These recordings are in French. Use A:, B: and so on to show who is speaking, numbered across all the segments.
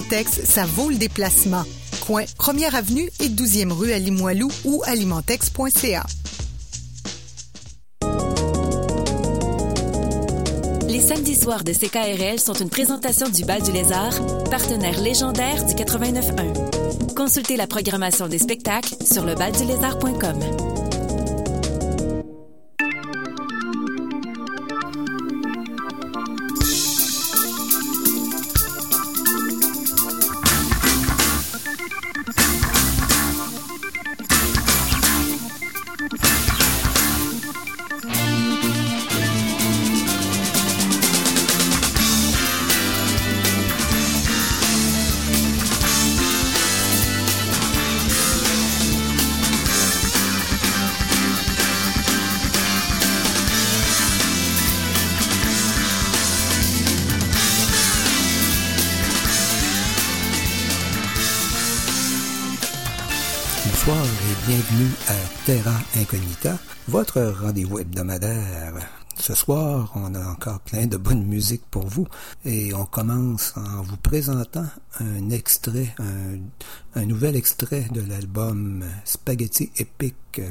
A: Alimentex, ça vaut le déplacement. Coin 1er Avenue et 12e rue à Limoilou ou alimentex.ca.
B: Les samedis soirs de CKRL sont une présentation du Bal du Lézard, partenaire légendaire du 89.1. Consultez la programmation des spectacles sur lebaldulézard.com.
C: Bonsoir et bienvenue à Terra Incognita, votre rendez-vous hebdomadaire. Ce soir, on a encore plein de bonne musique pour vous et on commence en vous présentant un extrait, un nouvel extrait de l'album Spaghetti Epic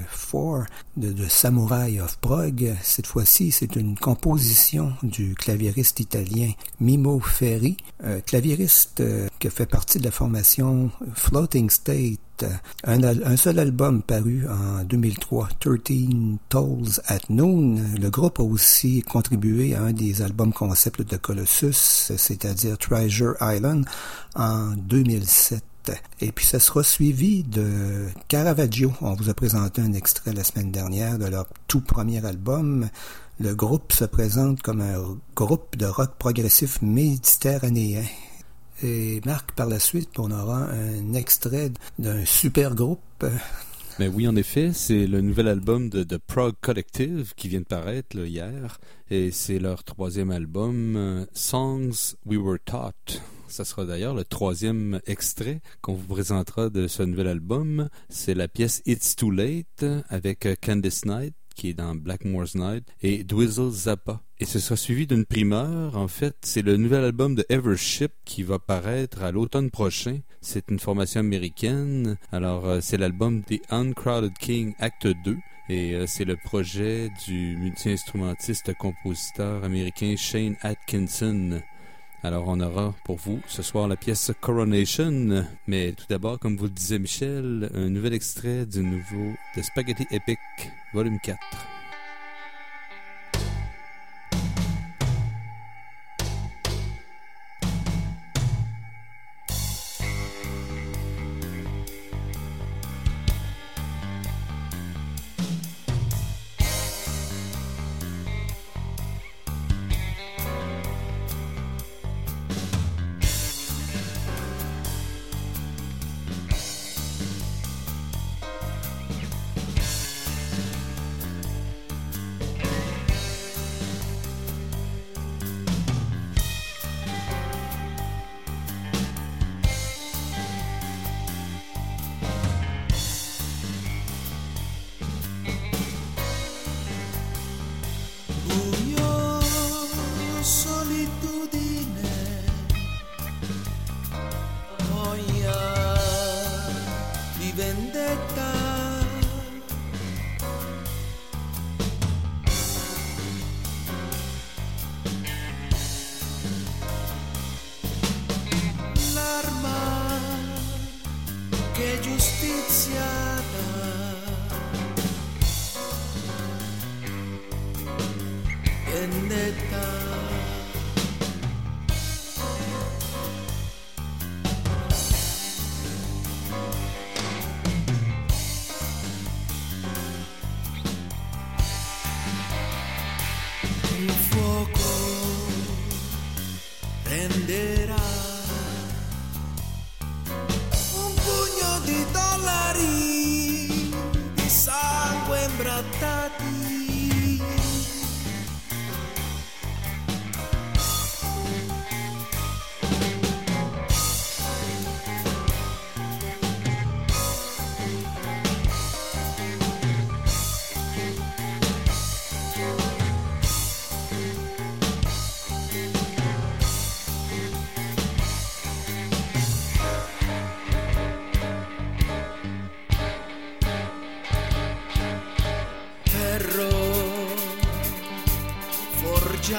C: 4 de Samurai of Prague. Cette fois-ci, c'est une composition du claviériste italien Mimo Ferri, claviériste qui fait partie de la formation Floating State. Un seul album paru en 2003, 13 Tolls at Noon. Le groupe a aussi contribué à un des albums concept de Colossus, c'est-à-dire Treasure Island, en 2007. Et puis ça sera suivi de Caravaggio. On vous a présenté un extrait la semaine dernière de leur tout premier album. Le groupe se présente comme un groupe de rock progressif méditerranéen. Et Marc, par la suite, on aura un extrait d'un super groupe.
D: Mais oui, en effet, c'est le nouvel album de The Prague Collective qui vient de paraître là, hier. Et c'est leur troisième album, Songs We Were Taught. Ça sera d'ailleurs le troisième extrait qu'on vous présentera de ce nouvel album. C'est la pièce It's Too Late avec Candice Night, qui est dans Blackmore's Night, et Dwizzle Zappa. Et ce sera suivi d'une primeur. En fait, c'est le nouvel album de Evership qui va paraître à l'automne prochain. C'est une formation américaine. Alors, c'est l'album The Uncrowded King Act 2. Et c'est le projet du multi-instrumentiste-compositeur américain Shane Atkinson. Alors, on aura pour vous ce soir la pièce Coronation. Mais tout d'abord, comme vous le disait Michel, un nouvel extrait du nouveau de Spaghetti Epic, volume 4.
E: $1 pugno di dollari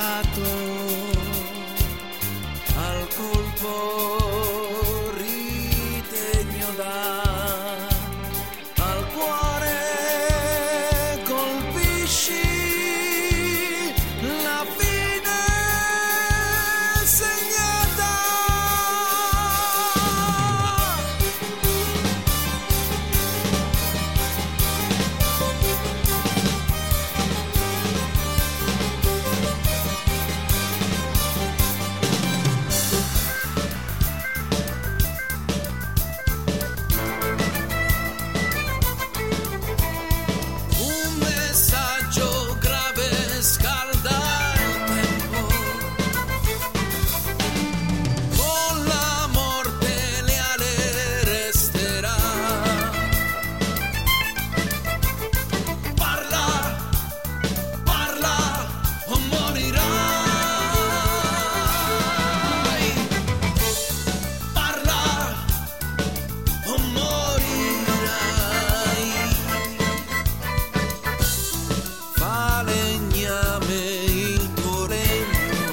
E: legato al colpo ritegno dà, al cuore colpisci la fine segnata. Un messaggio grave scalda il tempo, con la morte leale resterà. Parla, parla o morirai. Parla o morirai. Falegname il tuo regno,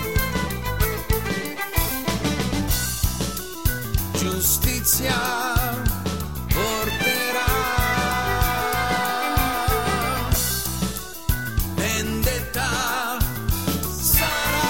E: giustizia porterà, vendetta sarà.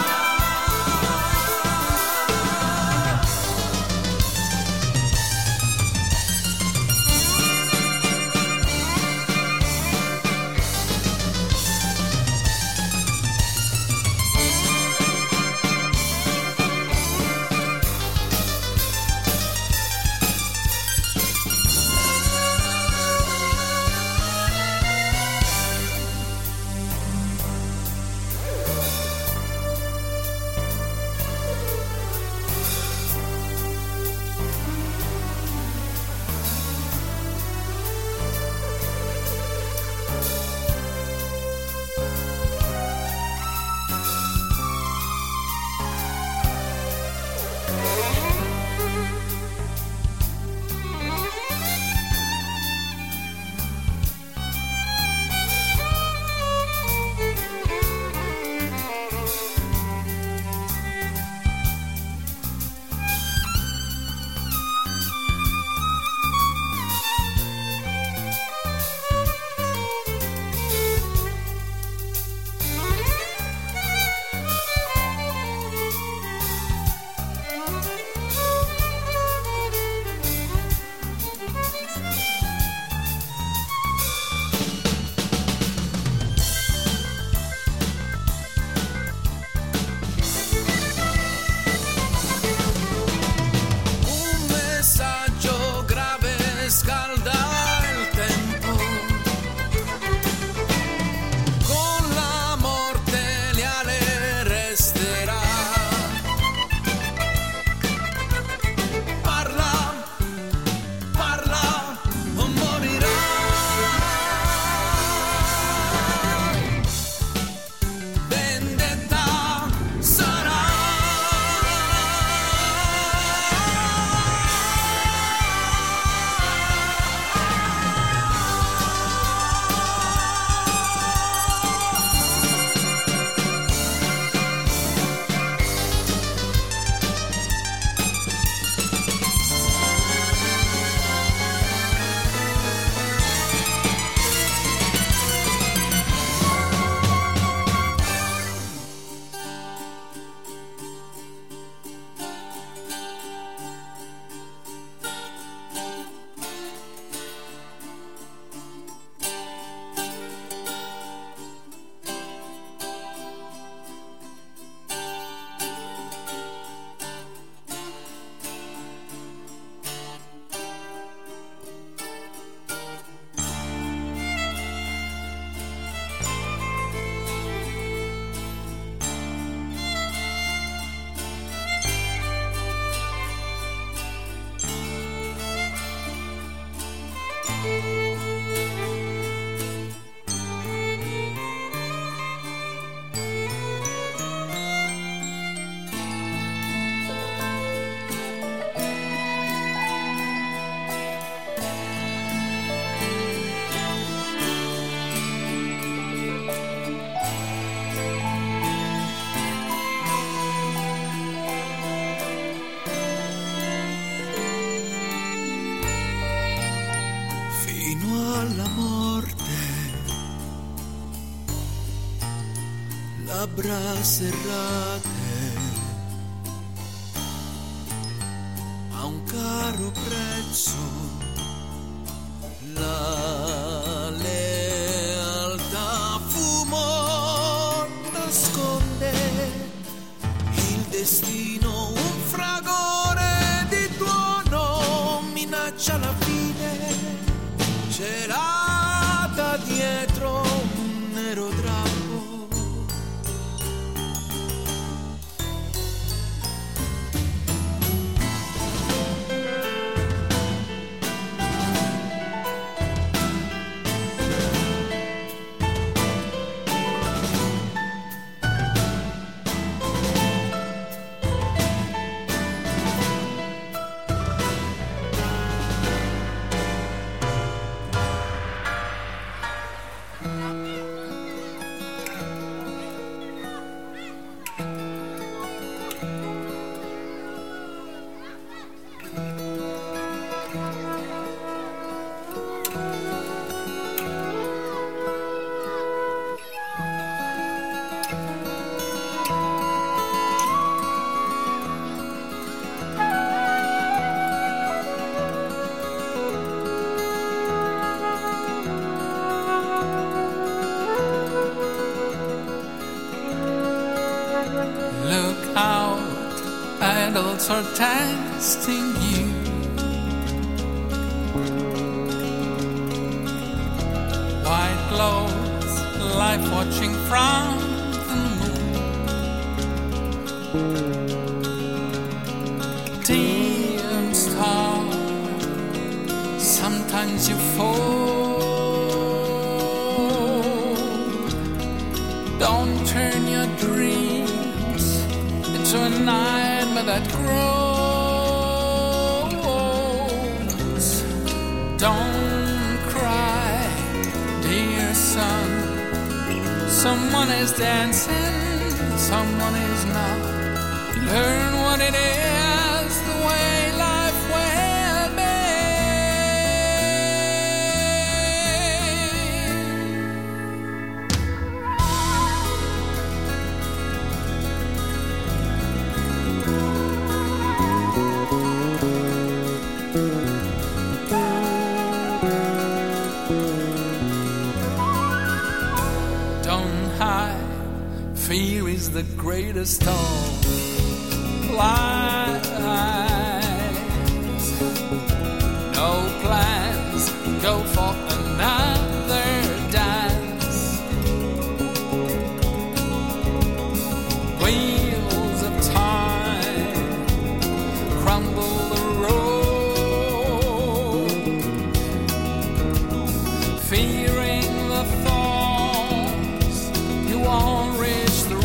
E: labbra serrate a un caro prezzo, la lealtà fumo nasconde, il destino un fragore di tuono minaccia la fine, celata dietro un nero drappo.
F: Adults are testing you. White clothes, life watching from the moon. Dim star, sometimes you fall. Don't turn your dreams into a nightmare that grows. Don't cry, dear son. Someone is dancing, someone is not. Learn what it is, the way life will be. Fear is the greatest of lies. No plans, go for another dance. Wheels of time crumble the road, fearing the thorns you won't reach.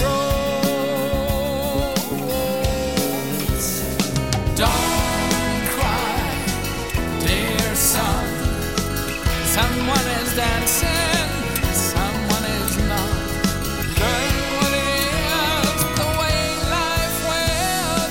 F: Someone is dancing, someone is not. Learn what it is, the way life will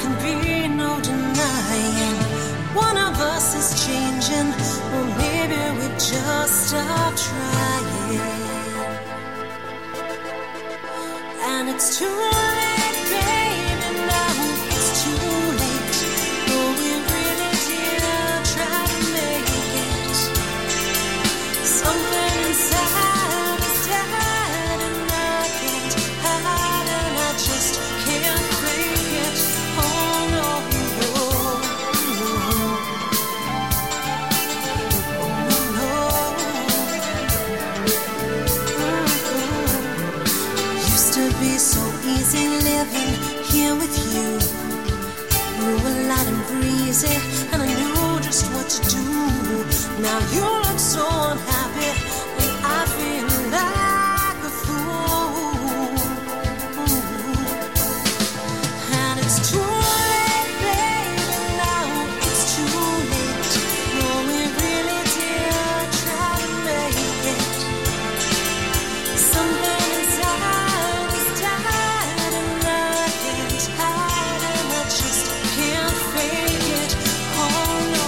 G: can be no denying one of us is changing, or maybe we just stop trying. And it's too late, baby, now it's too late. Oh, we really did try to make it. Something inside is dead and I can't hide, and I just can't fake it. Oh no, used to be so easy living here with you. You were light and breezy, and I knew just what to do. Now you look so unhappy, and I feel like a fool. And it's too late, baby, now it's too late. No, we really did try to make it. Something inside is died, and I can't hide, and I just can't fake it. Oh no.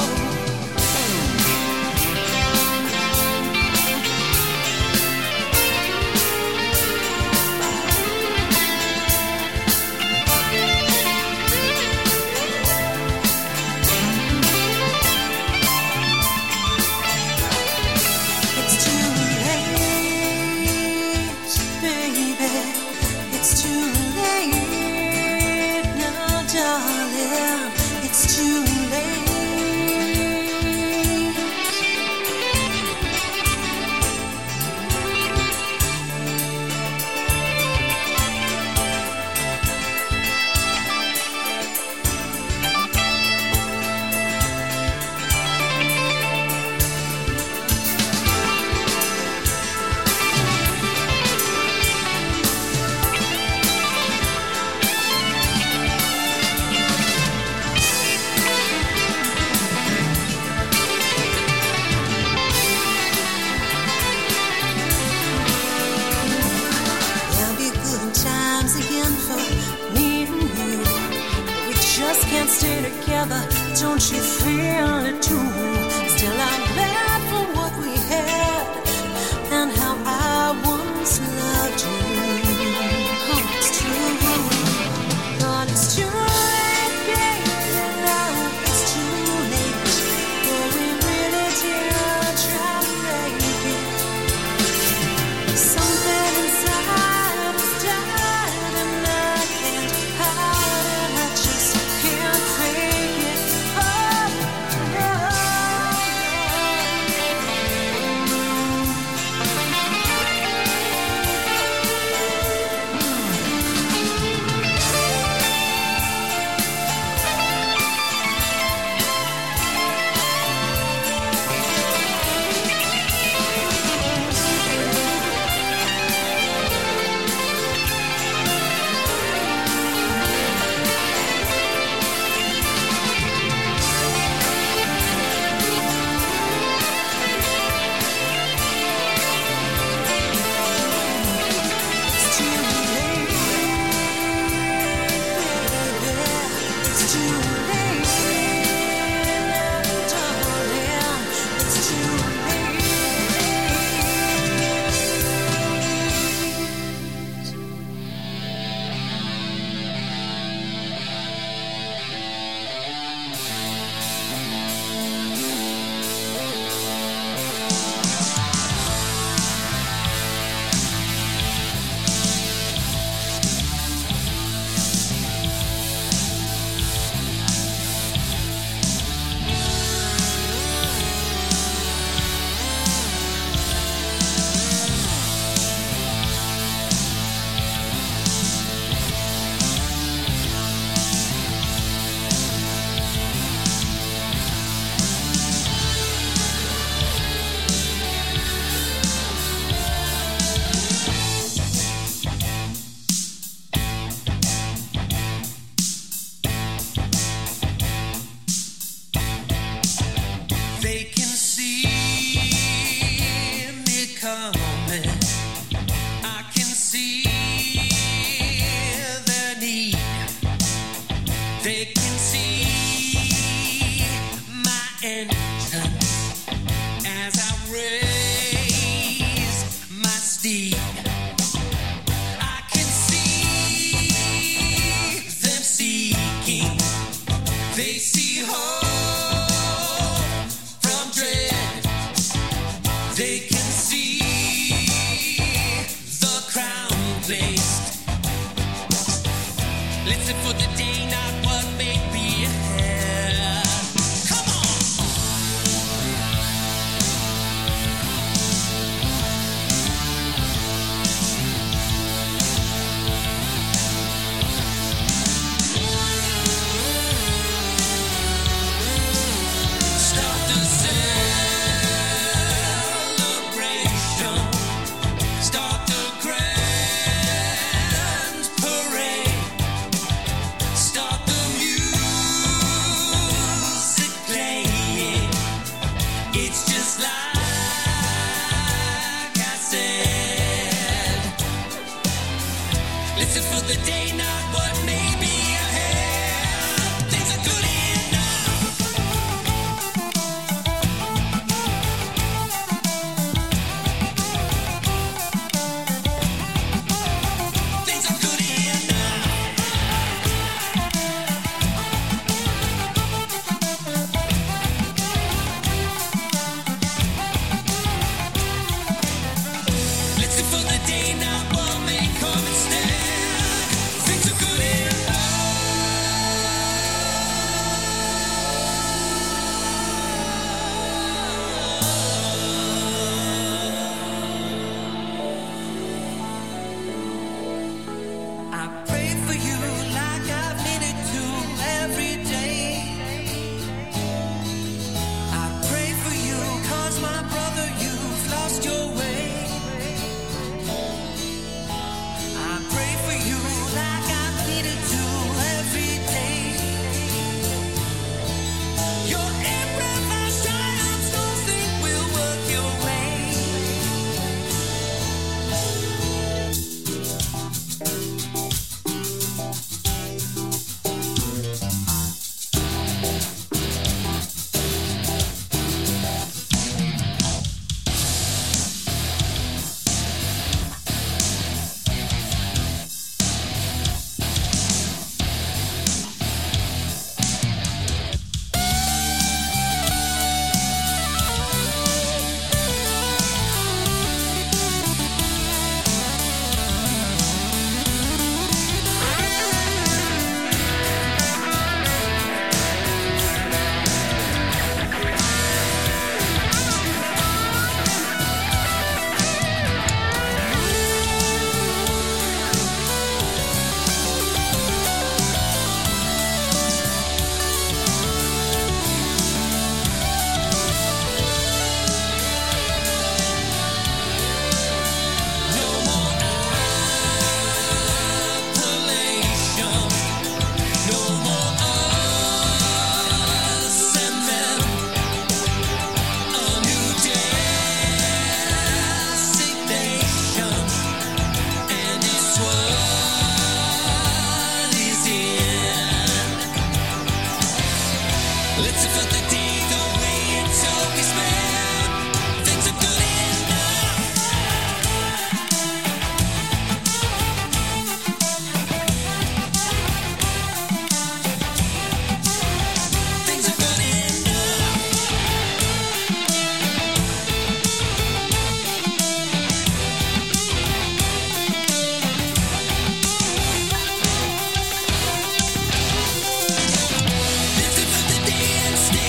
G: It's too late, baby. It's too late now, darling. It's too late. There'll be good times again for me and you. We just can't stay together. Don't you feel it too? Still, I'm glad for what we had and how I once loved you. Oh, it's true. But it's too late, baby. Now it's too late. But we really did try to make it. Something inside is died, and I can't hide, and I just can't fake it. Oh, oh, oh.
F: Stay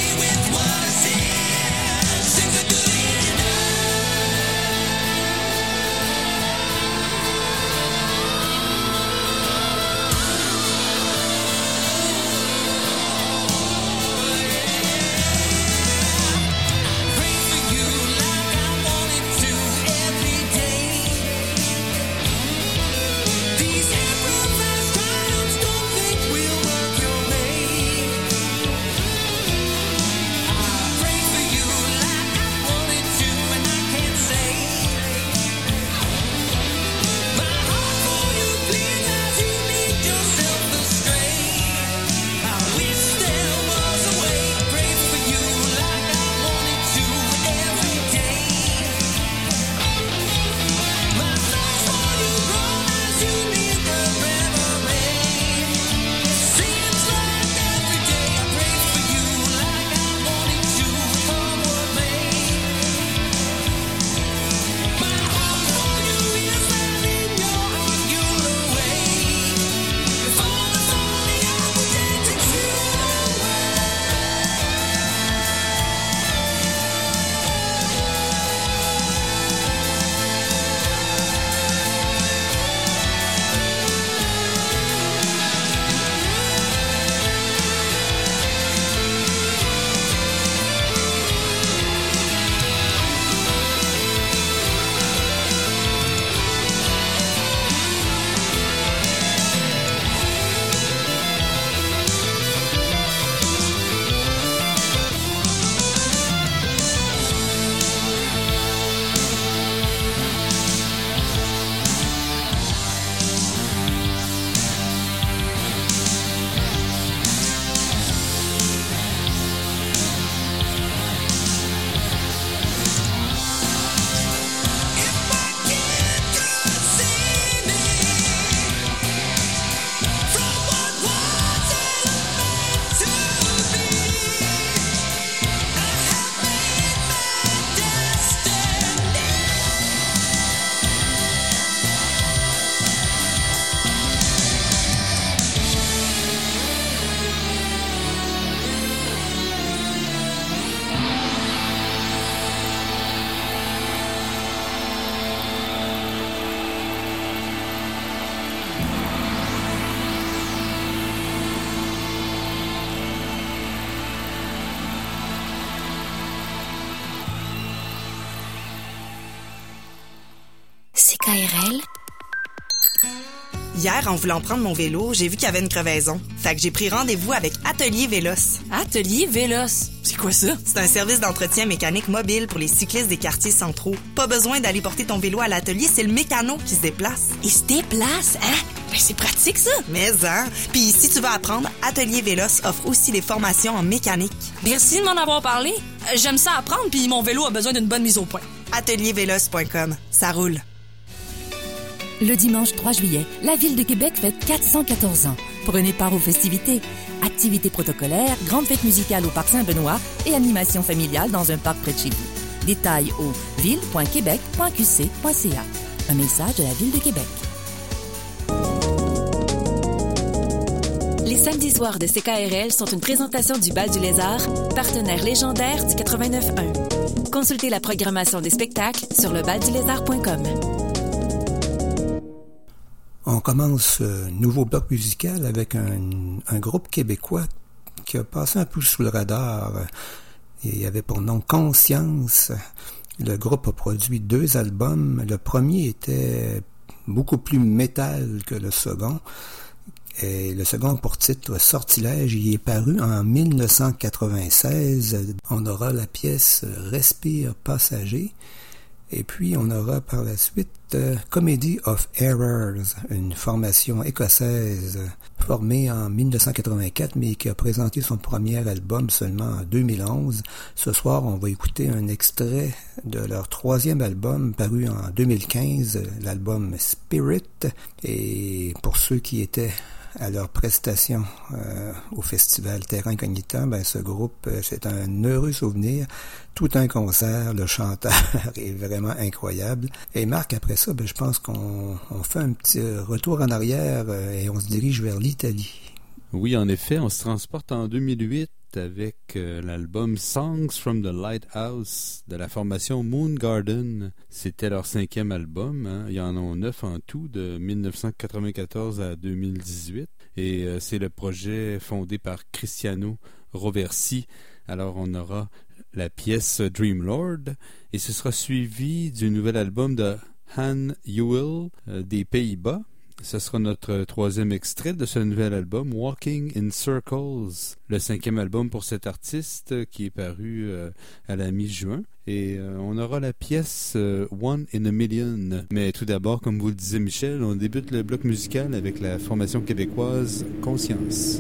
B: CKRL.
H: Hier, en voulant prendre mon vélo, j'ai vu qu'il y avait une crevaison. Fait que j'ai pris rendez-vous avec Atelier Vélos.
I: Atelier Vélos? C'est quoi ça?
H: C'est un service d'entretien mécanique mobile pour les cyclistes des quartiers centraux. Pas besoin d'aller porter ton vélo à l'atelier, c'est le mécano qui se déplace.
I: Il se déplace, hein? Ben, c'est pratique, ça!
H: Mais, hein? Puis si tu veux apprendre, Atelier Vélos offre aussi des formations en mécanique.
I: Merci de m'en avoir parlé. J'aime ça apprendre, puis mon vélo a besoin d'une bonne mise au point.
H: Ateliervélos.com. Ça roule.
B: Le dimanche 3 juillet, la Ville de Québec fête 414 ans. Prenez part aux festivités. Activités protocolaires, grande fête musicale au Parc Saint-Benoît et animation familiale dans un parc près de chez vous. Détails au ville.quebec.qc.ca. Un message de la Ville de Québec. Les samedis soirs de CKRL sont une présentation du Bal du Lézard, partenaire légendaire du 89.1. Consultez la programmation des spectacles sur lebaldulézard.com.
C: On commence ce nouveau bloc musical avec un groupe québécois qui a passé un peu sous le radar. Il y avait pour nom Conscience. Le groupe a produit 2 albums. Le premier était beaucoup plus métal que le second. Et le second pour titre Sortilège, il est paru en 1996. On aura la pièce Respire passager. Et puis, on aura par la suite Comedy of Errors, une formation écossaise formée en 1984, mais qui a présenté son premier album seulement en 2011. Ce soir, on va écouter un extrait de leur 3e album paru en 2015, l'album Spirit. Et pour ceux qui étaient à leur prestation au festival Terra Incognita, ce groupe, c'est un heureux souvenir. Tout un concert, le chanteur est vraiment incroyable. Et Marc, après ça, je pense qu'on fait un petit retour en arrière et on se dirige vers l'Italie.
D: Oui, en effet, on se transporte en 2008 avec l'album Songs from the Lighthouse de la formation Moon Garden. C'était leur 5e album. Hein. Il y en a 9 en tout, de 1994 à 2018. Et c'est le projet fondé par Cristiano Roversi. Alors, on aura la pièce Dream Lord et ce sera suivi du nouvel album de Han Ewell des Pays-Bas. Ce sera notre 3e extrait de ce nouvel album, Walking in Circles, le 5e album pour cet artiste qui est paru à la mi-juin. Et on aura la pièce One in a Million. Mais tout d'abord, comme vous le disiez Michel, on débute le bloc musical avec la formation québécoise Conscience.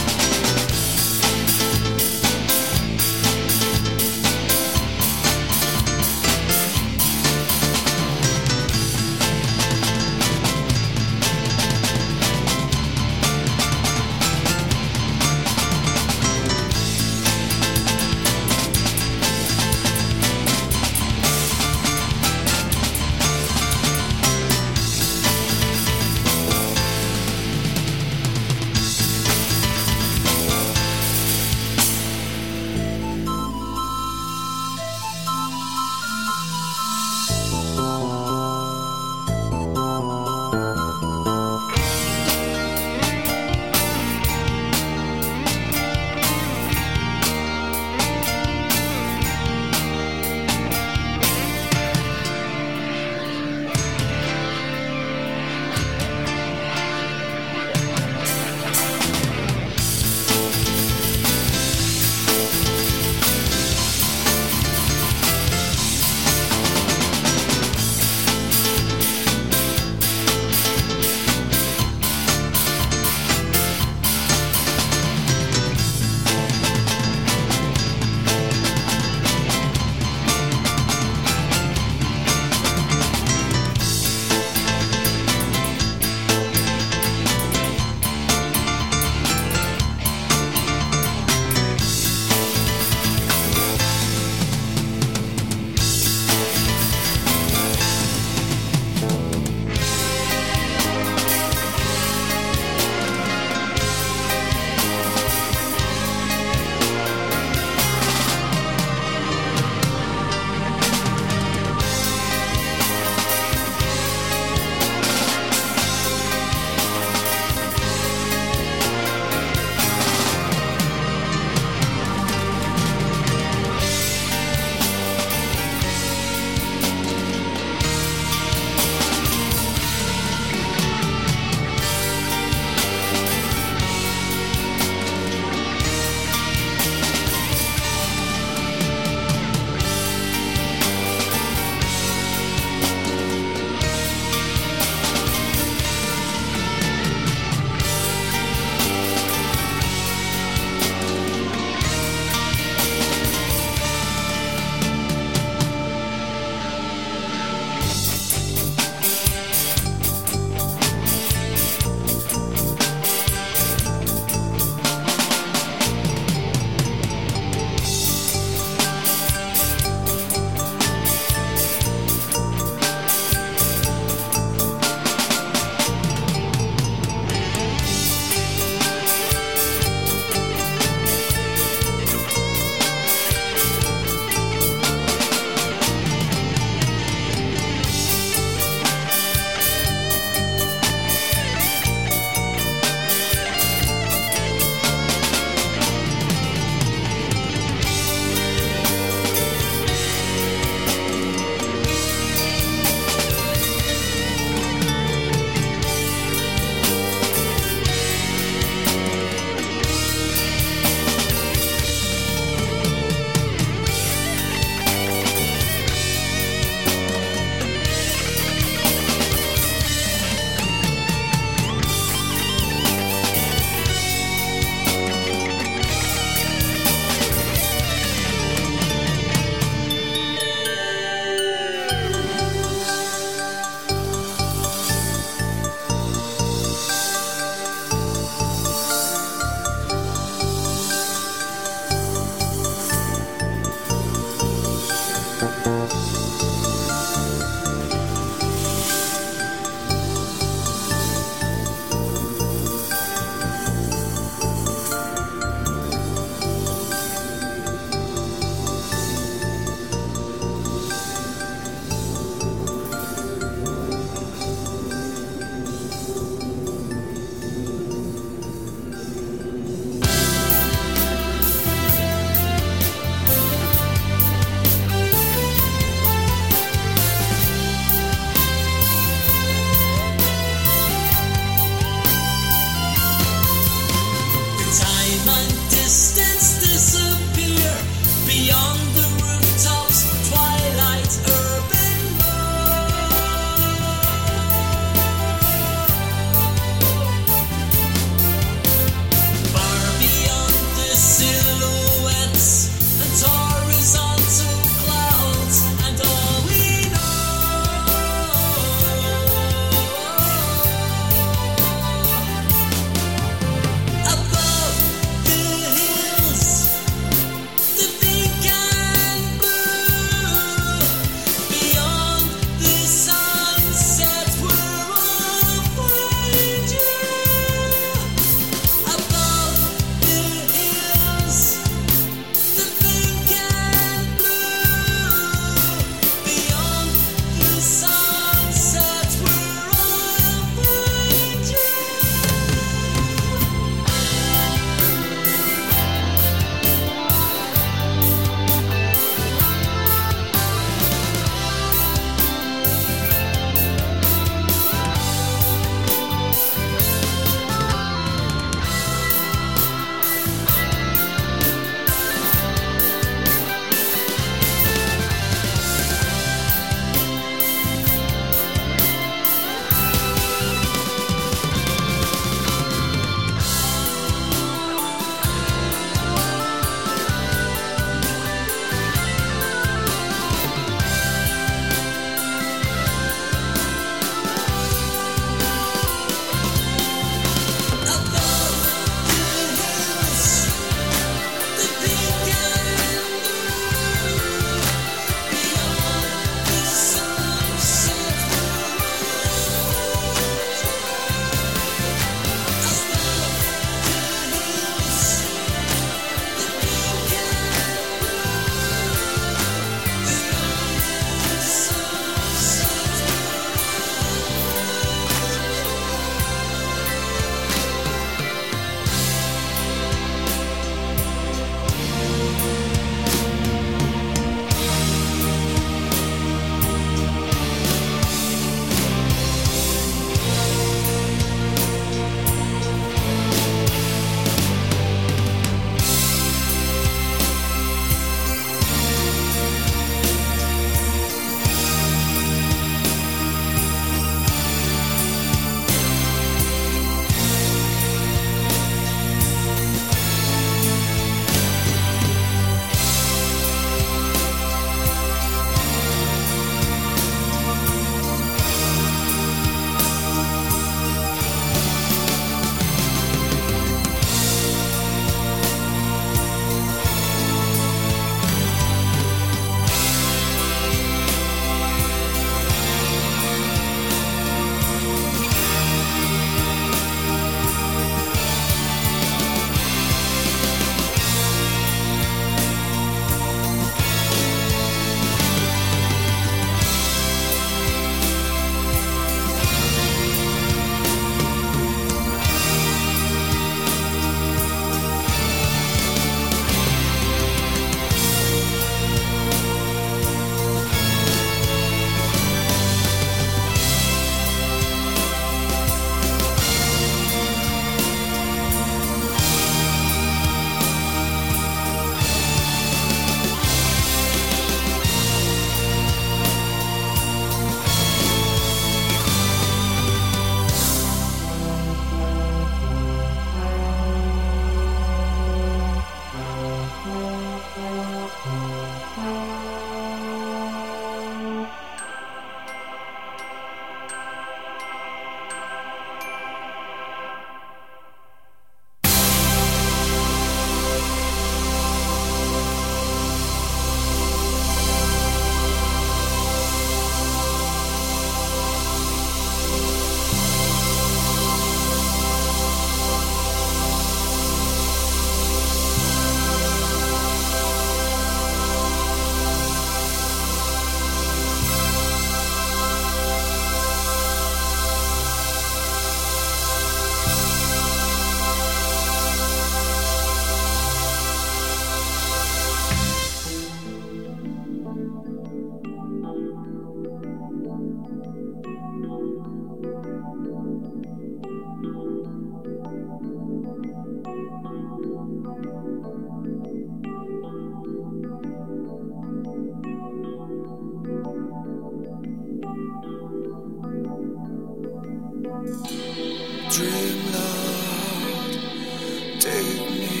E: Dream, Lord, take me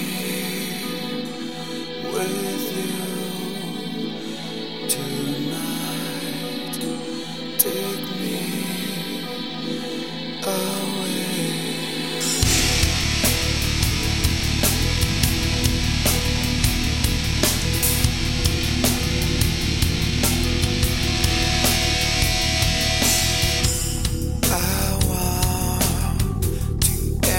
E: with you tonight. Take me away. I want to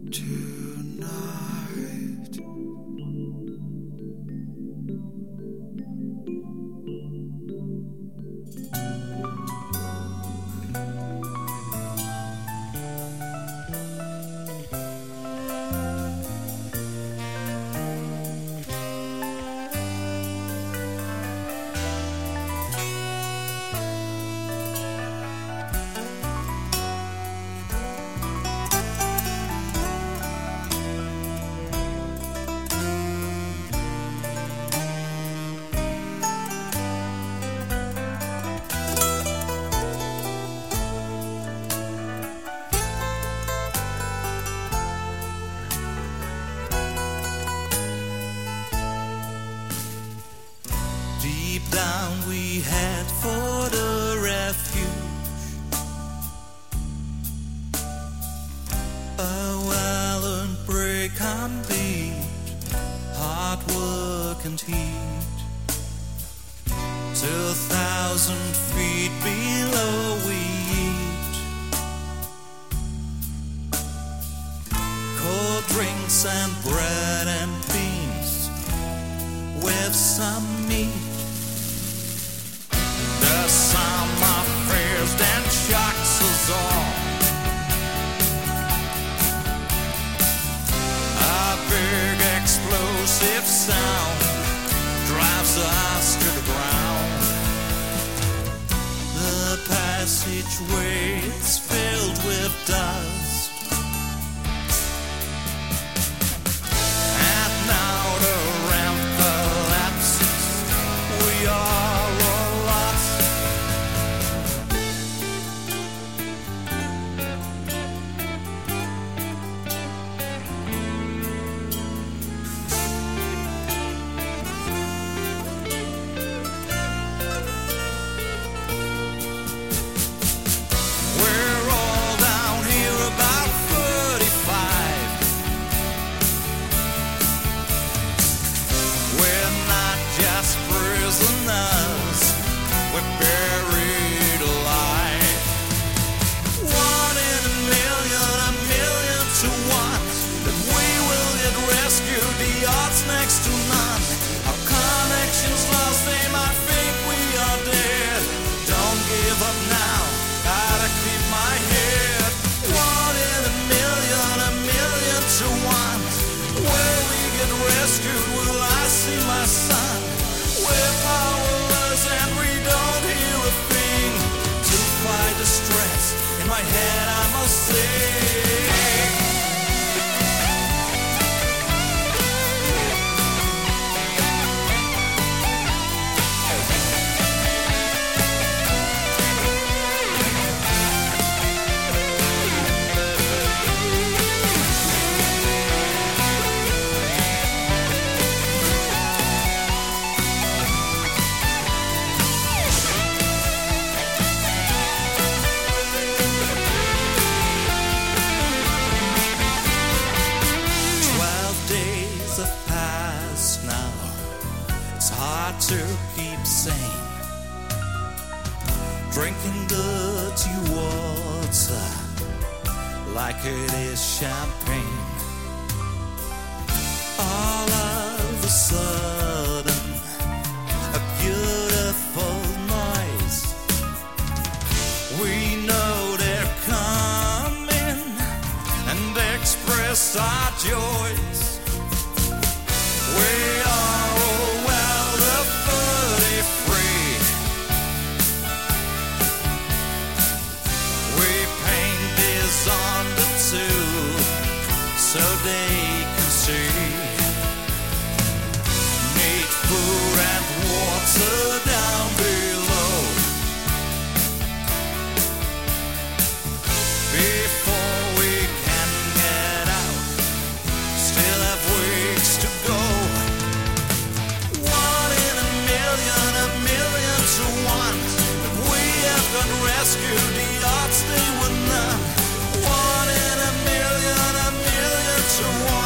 E: One in a million to one.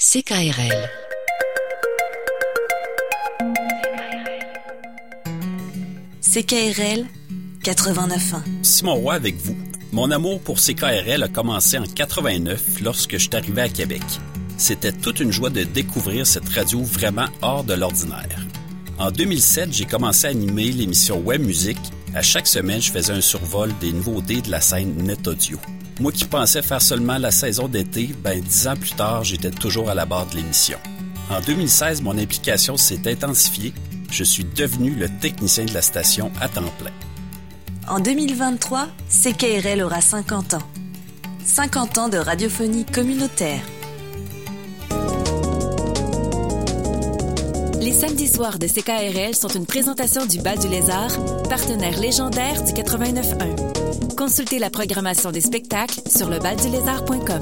J: CKRL.
H: CKRL 89.1.
K: Simon Roy avec vous. Mon amour pour CKRL a commencé en 89 lorsque je suis arrivé à Québec. C'était toute une joie de découvrir cette radio vraiment hors de l'ordinaire. En 2007, j'ai commencé à animer l'émission Web Musique. À chaque semaine, je faisais un survol des nouveautés de la scène net audio. Moi qui pensais faire seulement la saison d'été, 10 ans plus tard, j'étais toujours à la barre de l'émission. En 2016, mon implication s'est intensifiée. Je suis devenu le technicien de la station à temps plein.
H: En 2023, CKRL aura 50 ans. 50 ans de radiophonie communautaire.
B: Les samedis soirs de CKRL sont une présentation du Bal du Lézard, partenaire légendaire du 89.1. Consultez la programmation des spectacles sur lebaldulézard.com.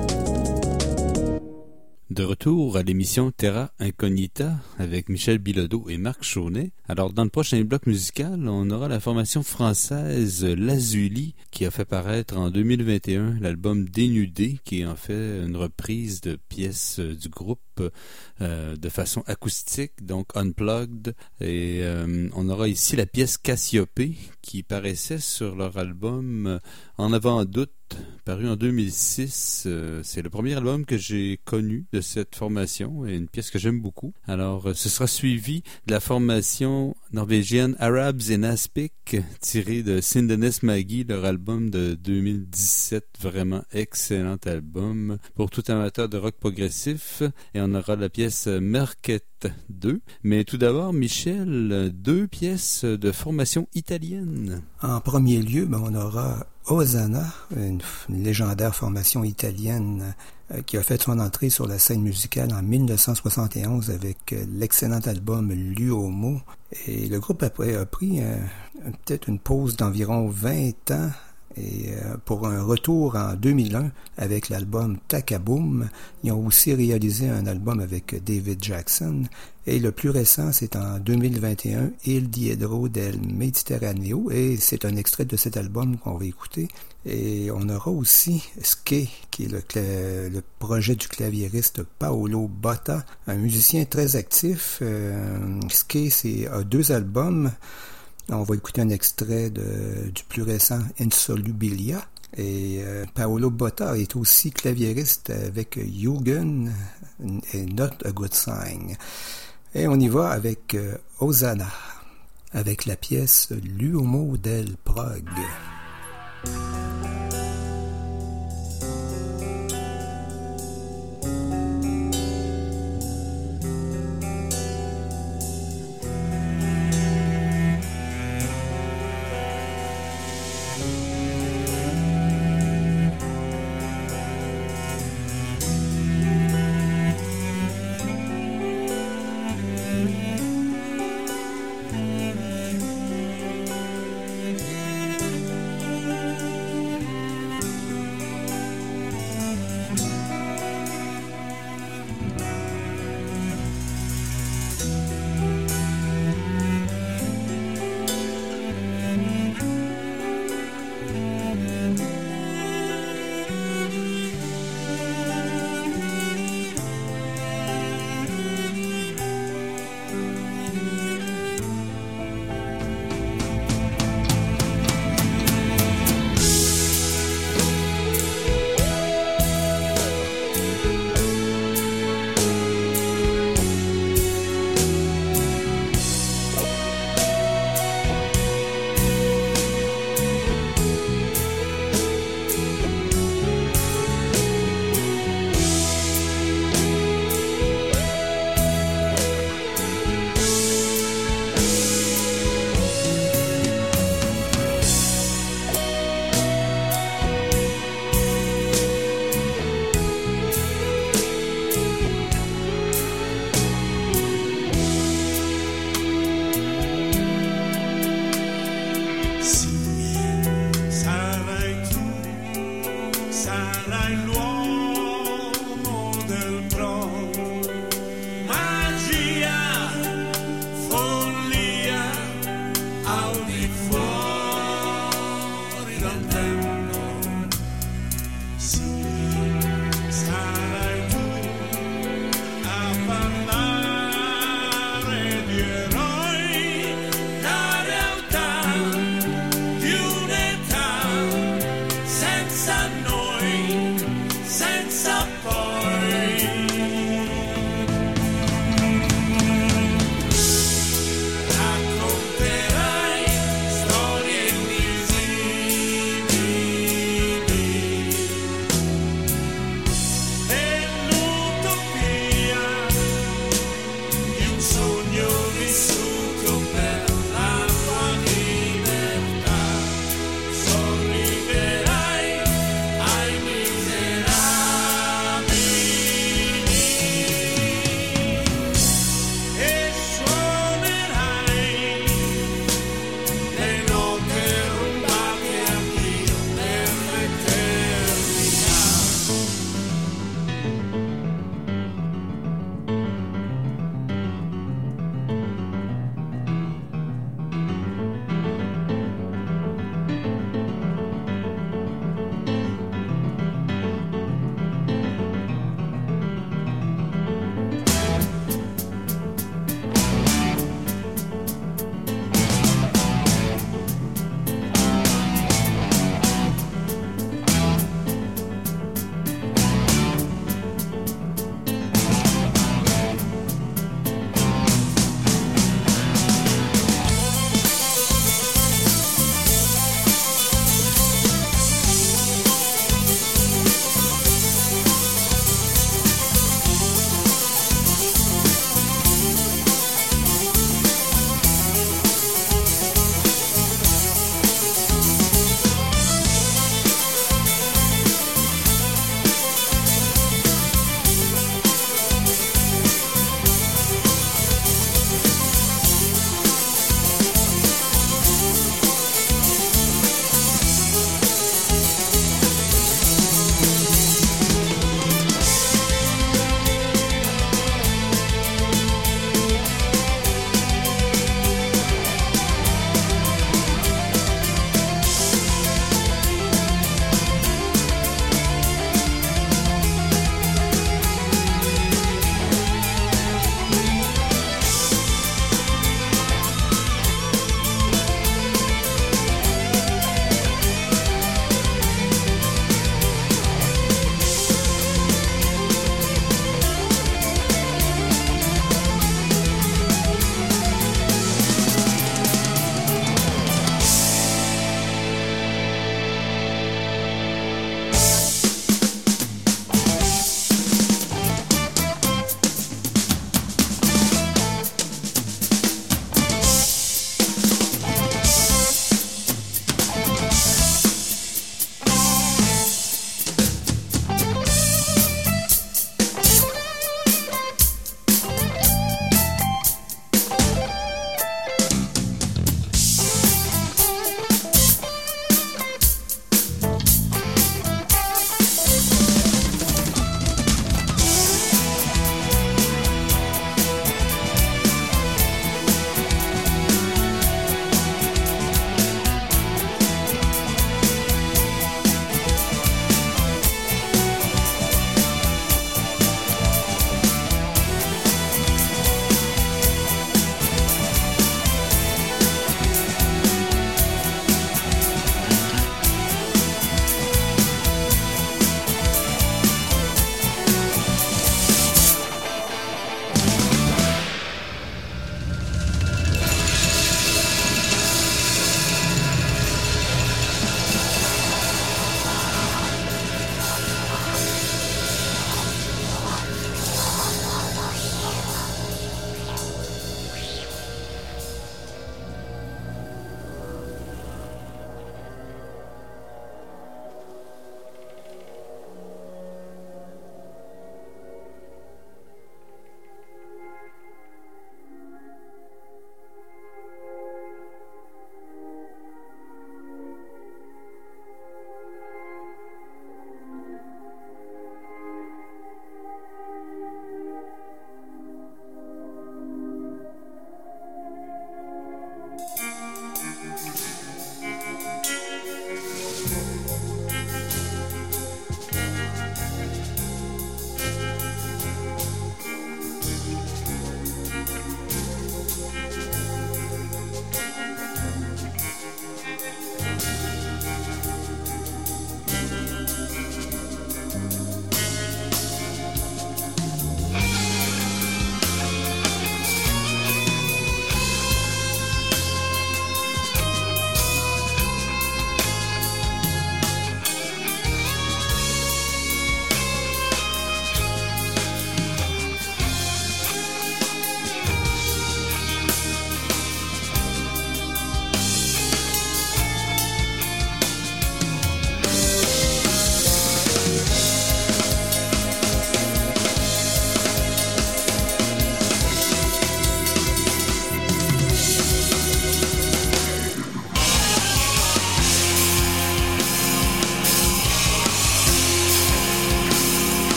D: De retour à l'émission Terra Incognita avec Michel Bilodeau et Marc Chaunet. Alors, dans le prochain bloc musical, on aura la formation française Lazuli qui a fait paraître en 2021 l'album Dénudé, qui est en fait une reprise de pièces du groupe de façon acoustique, donc unplugged. Et on aura ici la pièce Cassiopée qui paraissait sur leur album En avant doute, paru en 2006. C'est le premier album que j'ai connu de cette formation et une pièce que j'aime beaucoup. Alors, ce sera suivi de la formation norvégienne Arabs in Aspic, tirée de Sindenes Maggie, leur album de 2017. Vraiment excellent album pour tout amateur de rock progressif. Et on aura la pièce Merquette 2. Mais tout d'abord, Michel, 2 pièces de formation italienne.
C: En premier lieu, on aura Hosanna, une légendaire formation italienne qui a fait son entrée sur la scène musicale en 1971 avec l'excellent album L'Uomo. Et le groupe a pris peut-être une pause d'environ 20 ans et pour un retour en 2001 avec l'album Takaboom. Ils ont aussi réalisé un album avec David Jackson. Et le plus récent, c'est en 2021, Il Diedro del Mediterraneo, et c'est un extrait de cet album qu'on va écouter. Et on aura aussi Ske, qui est le projet du claviériste Paolo Botta, un musicien très actif. Ske a 2 albums. On va écouter un extrait du plus récent Insolubilia. Et Paolo Botta est aussi claviériste avec Jugend et Not a Good Sign. Et on y va avec Hosanna, avec la pièce L'Uomo del Prog.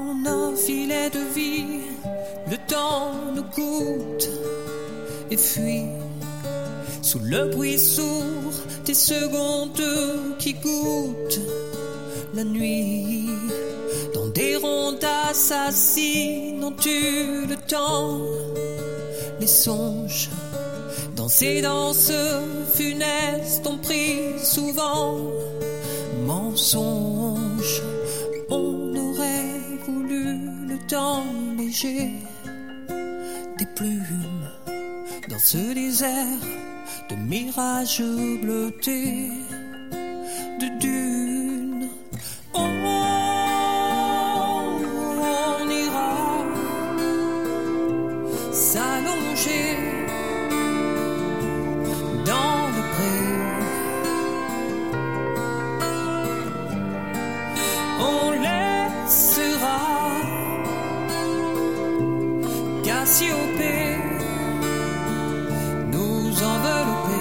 E: Dans nos filets de vie, le temps nous coûte et fuit sous le bruit sourd des secondes qui goûtent la nuit. Dans des rondes assassines, on tue le temps, les songes. Dans ces danses funestes, on prie souvent mensonge. On aurait voulu le temps léger des plumes dans ce désert de mirages bleutés de dunes. On ira s'allonger dans le pré. On laissera Cassiopée nous envelopper.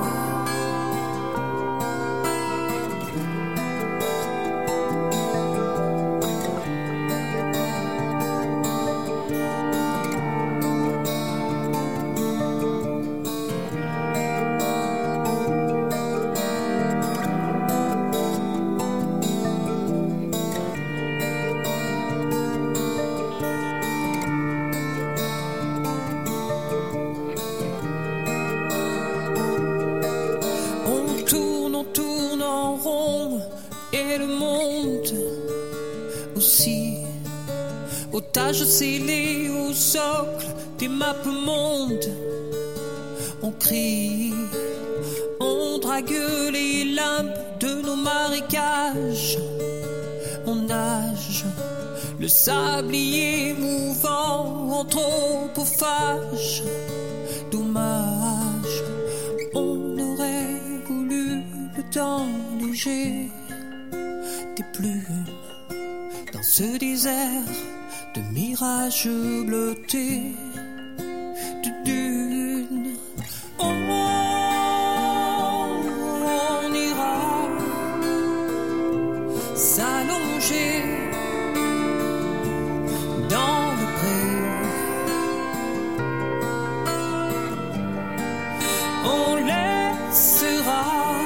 E: On tourne en rond et le monde aussi. Otages scellés au socle des mappes mondes. On crie, on drague les limbes de nos marécages. On nage, le sablier mouvant, anthropophage. Dommage, on aurait voulu le temps léger des plumes dans ce désert de mirages bleutés de dunes. On ira s'allonger dans le pré. On laissera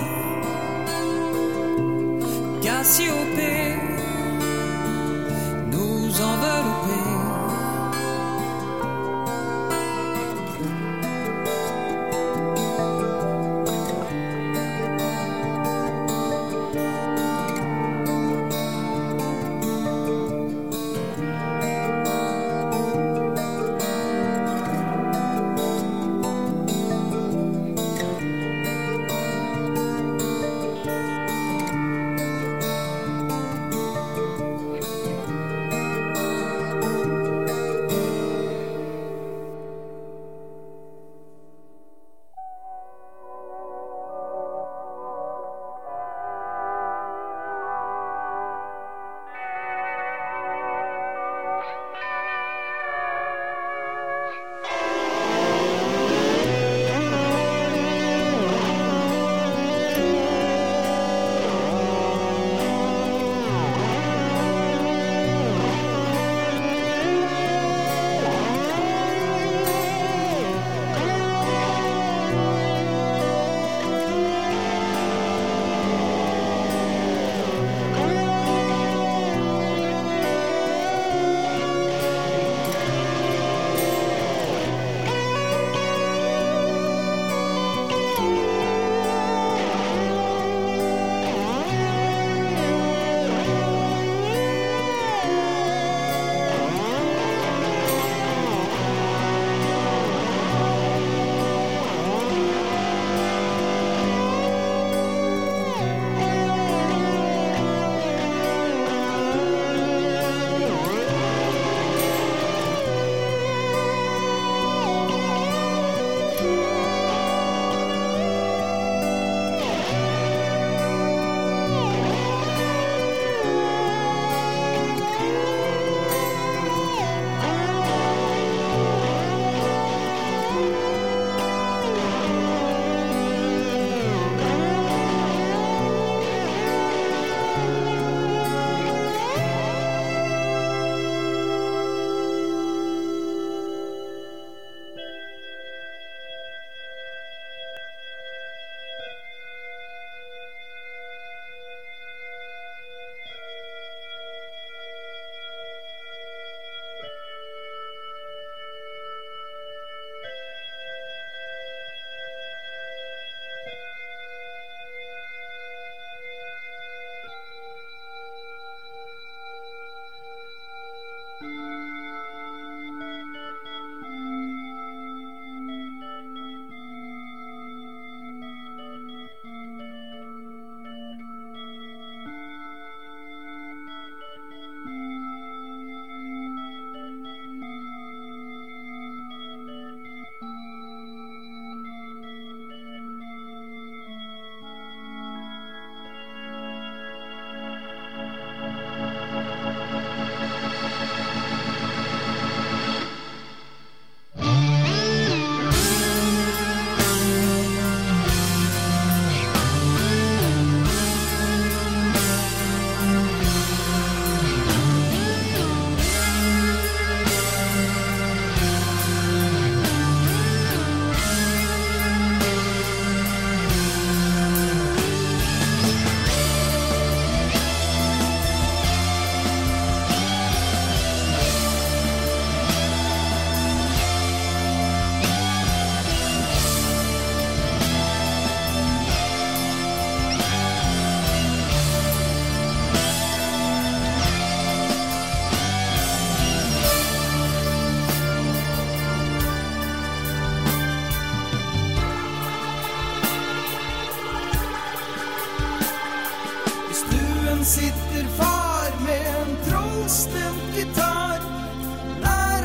E: Cassiopée nous envelopper.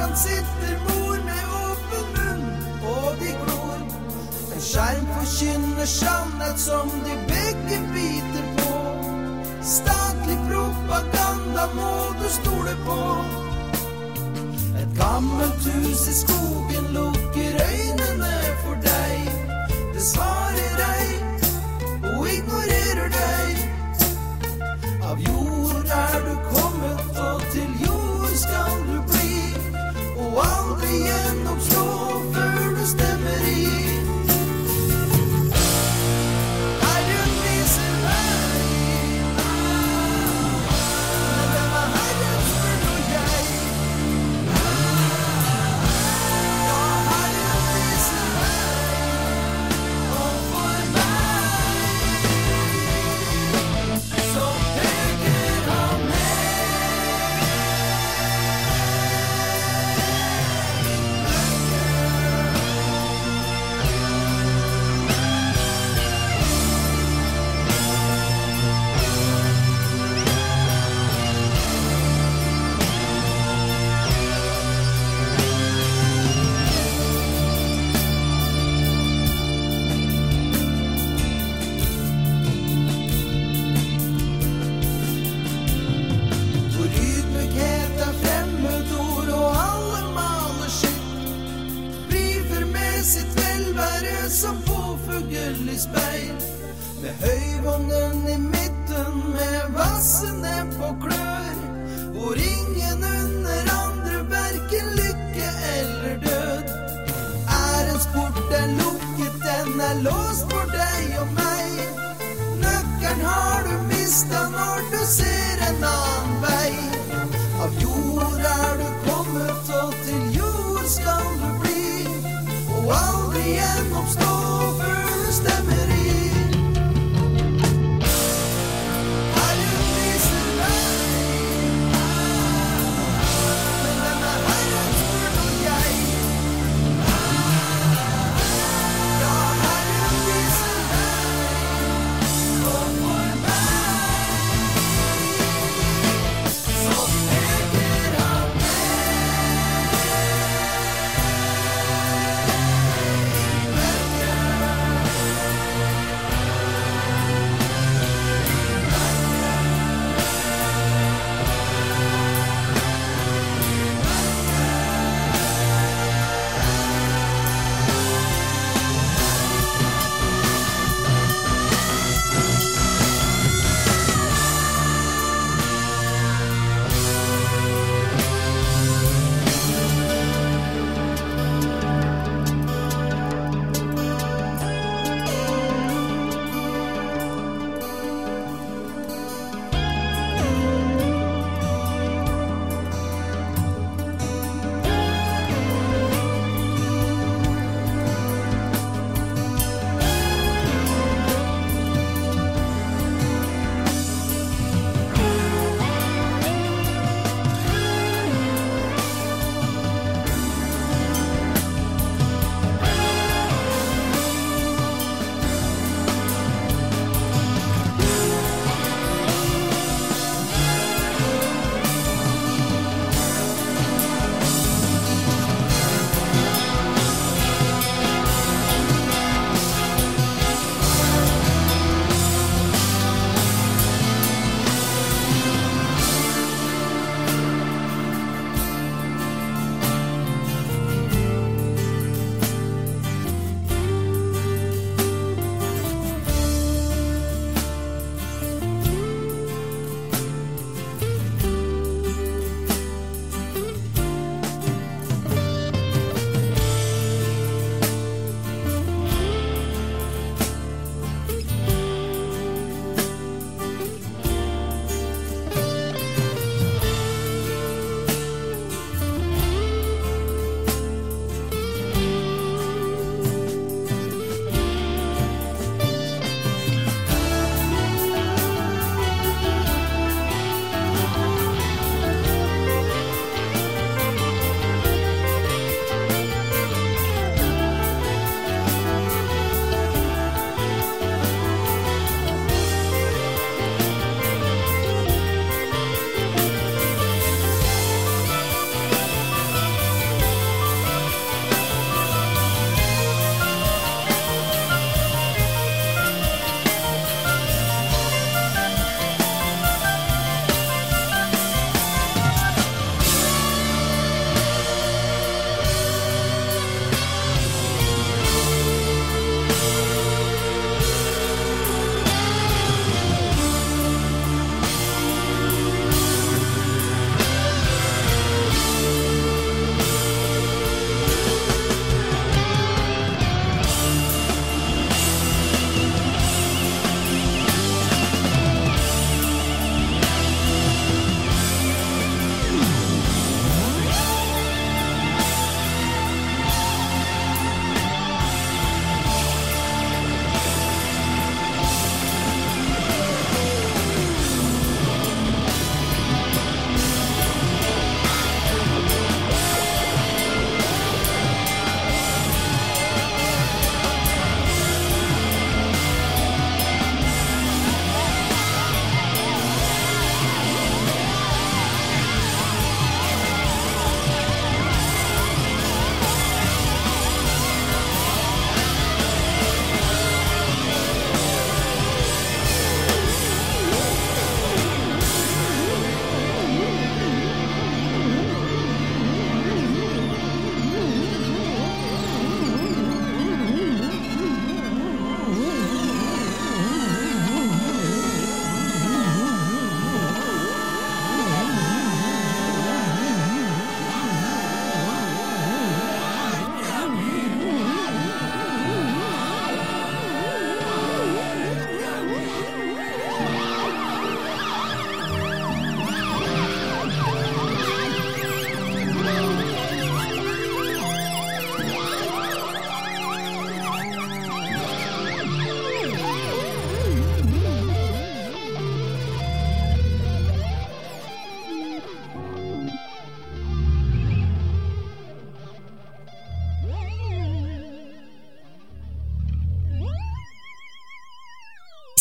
J: foran sitter mor med åpen munn, og de glor. En skjerm forkynner sannhet som de begge biter på. Statlig propaganda må du stole på. Et gammelt hus i skogen lukker øynene for deg. Det svarer deg og ignorerer deg. Av jord er du kommet, og til jord skal du bli, og aldri gjenoppstå før du stemmer i. Herren viser vei, men hvem er Herren, spør nå jeg. Ja, Herren viser vei, og for meg så peker han hvor ydmykhet er fremmedord, og alle maler sitt. Brifer med sitt velvære som påfugl i speil. Med høyvognen i midten, med vassene på klør. Hvor ingen under andre, hverken lykke eller død. Ærens port er lukket, den er låst for deg og meg. Nøkkelen har du mistet når du ser en annen vei. Av jord er du kommet, og til jord skal du bli, og aldri gjenoppstå før du stemmer i. Herren viser vei, men hvem er Herren, spør nå jeg. Ja, Herren viser vei, og for meg så peker han ned.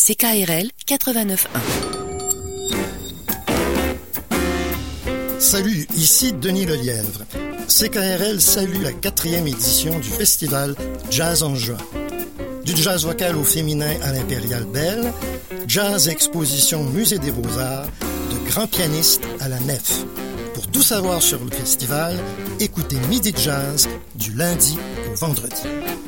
B: CKRL 89.1.
L: Salut, ici Denis Lelièvre. CKRL salue la 4e édition du festival Jazz en juin. Du jazz vocal au féminin à l'Impérial Belle, jazz exposition Musée des Beaux-Arts, de grands pianistes à la nef. Pour tout savoir sur le festival, écoutez Midi Jazz du lundi au vendredi.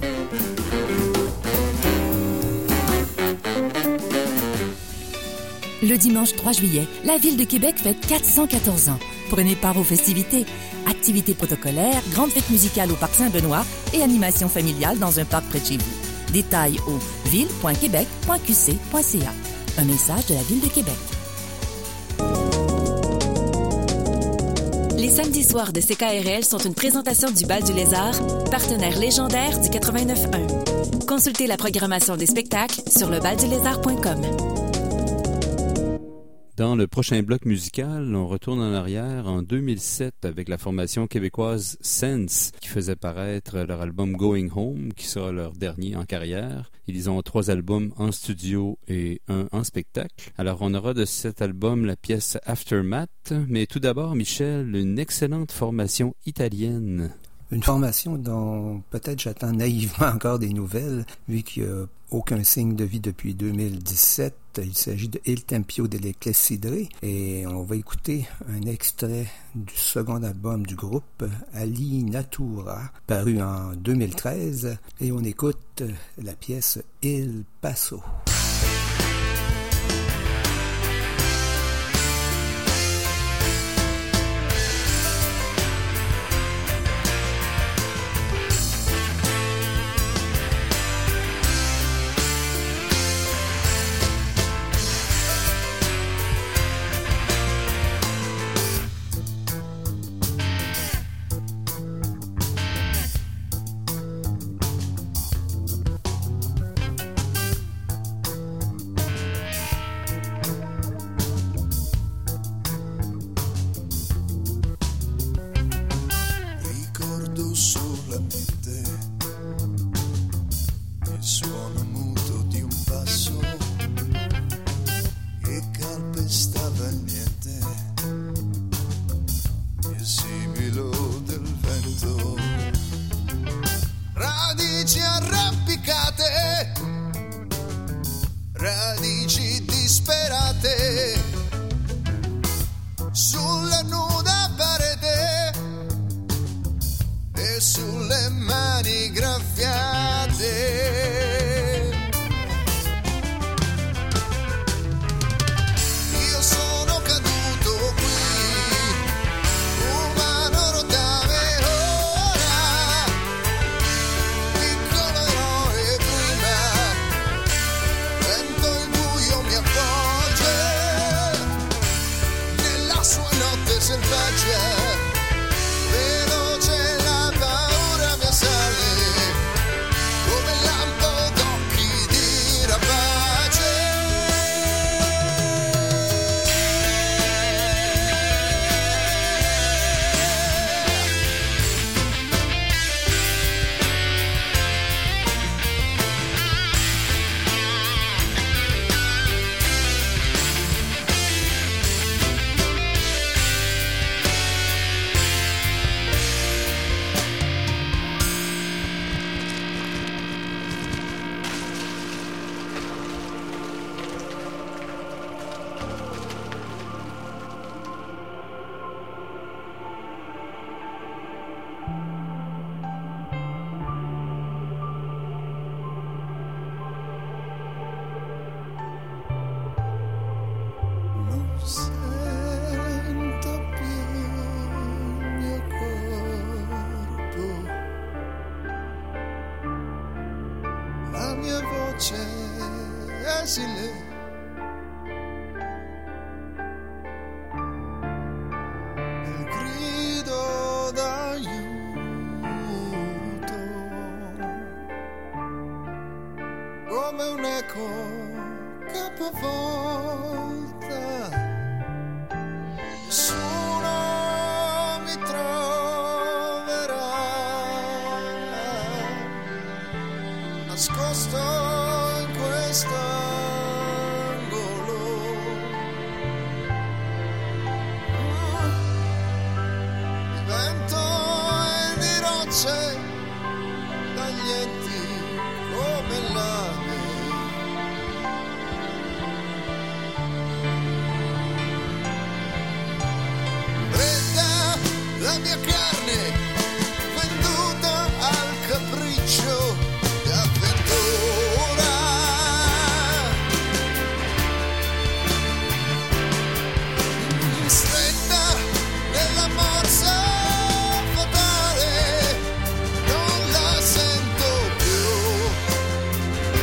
B: Le dimanche 3 juillet, la Ville de Québec fête 414 ans. Prenez part aux festivités. Activités protocolaires, grande fête musicale au Parc Saint-Benoît et animation familiale dans un parc près de chez vous. Détails au ville.québec.qc.ca. Un message de la Ville de Québec.
M: Les samedis soirs de CKRL sont une présentation du Bal du Lézard, partenaire légendaire du 89.1. Consultez la programmation des spectacles sur lebaldulézard.com.
D: Dans le prochain bloc musical, on retourne en arrière en 2007 avec la formation québécoise Sense qui faisait paraître leur album Going Home qui sera leur dernier en carrière. Ils ont 3 albums en studio et 1 en spectacle. Alors on aura de cet album la pièce Aftermath, mais tout d'abord Michel, une excellente formation italienne.
C: Une formation dont peut-être j'attends naïvement encore des nouvelles, vu qu'il n'y a aucun signe de vie depuis 2017. Il s'agit de Il Tempio delle Clessidre et on va écouter un extrait du second album du groupe, Ali Natura, paru en 2013, et on écoute la pièce Il Passo.
J: Radici disperate sulla nuda parete e sulle mani graffiate. Io sono caduto qui, umano rotame ora, piccolo eroe prima. Vento il buio mi avvolge nella sua notte selvaggia. Veloce la paura mi assale come lampo d'occhi di rapace. Sento più il mio corpo, la mia voce esile, il grido d'aiuto, come un eco capovolta. Nessuno mi troverà nascosto in questa dolce, taglienti come lame. Fredda la mia carne, venduta al capriccio d'avventura. Stretta nella morsa fatale, non la sento più.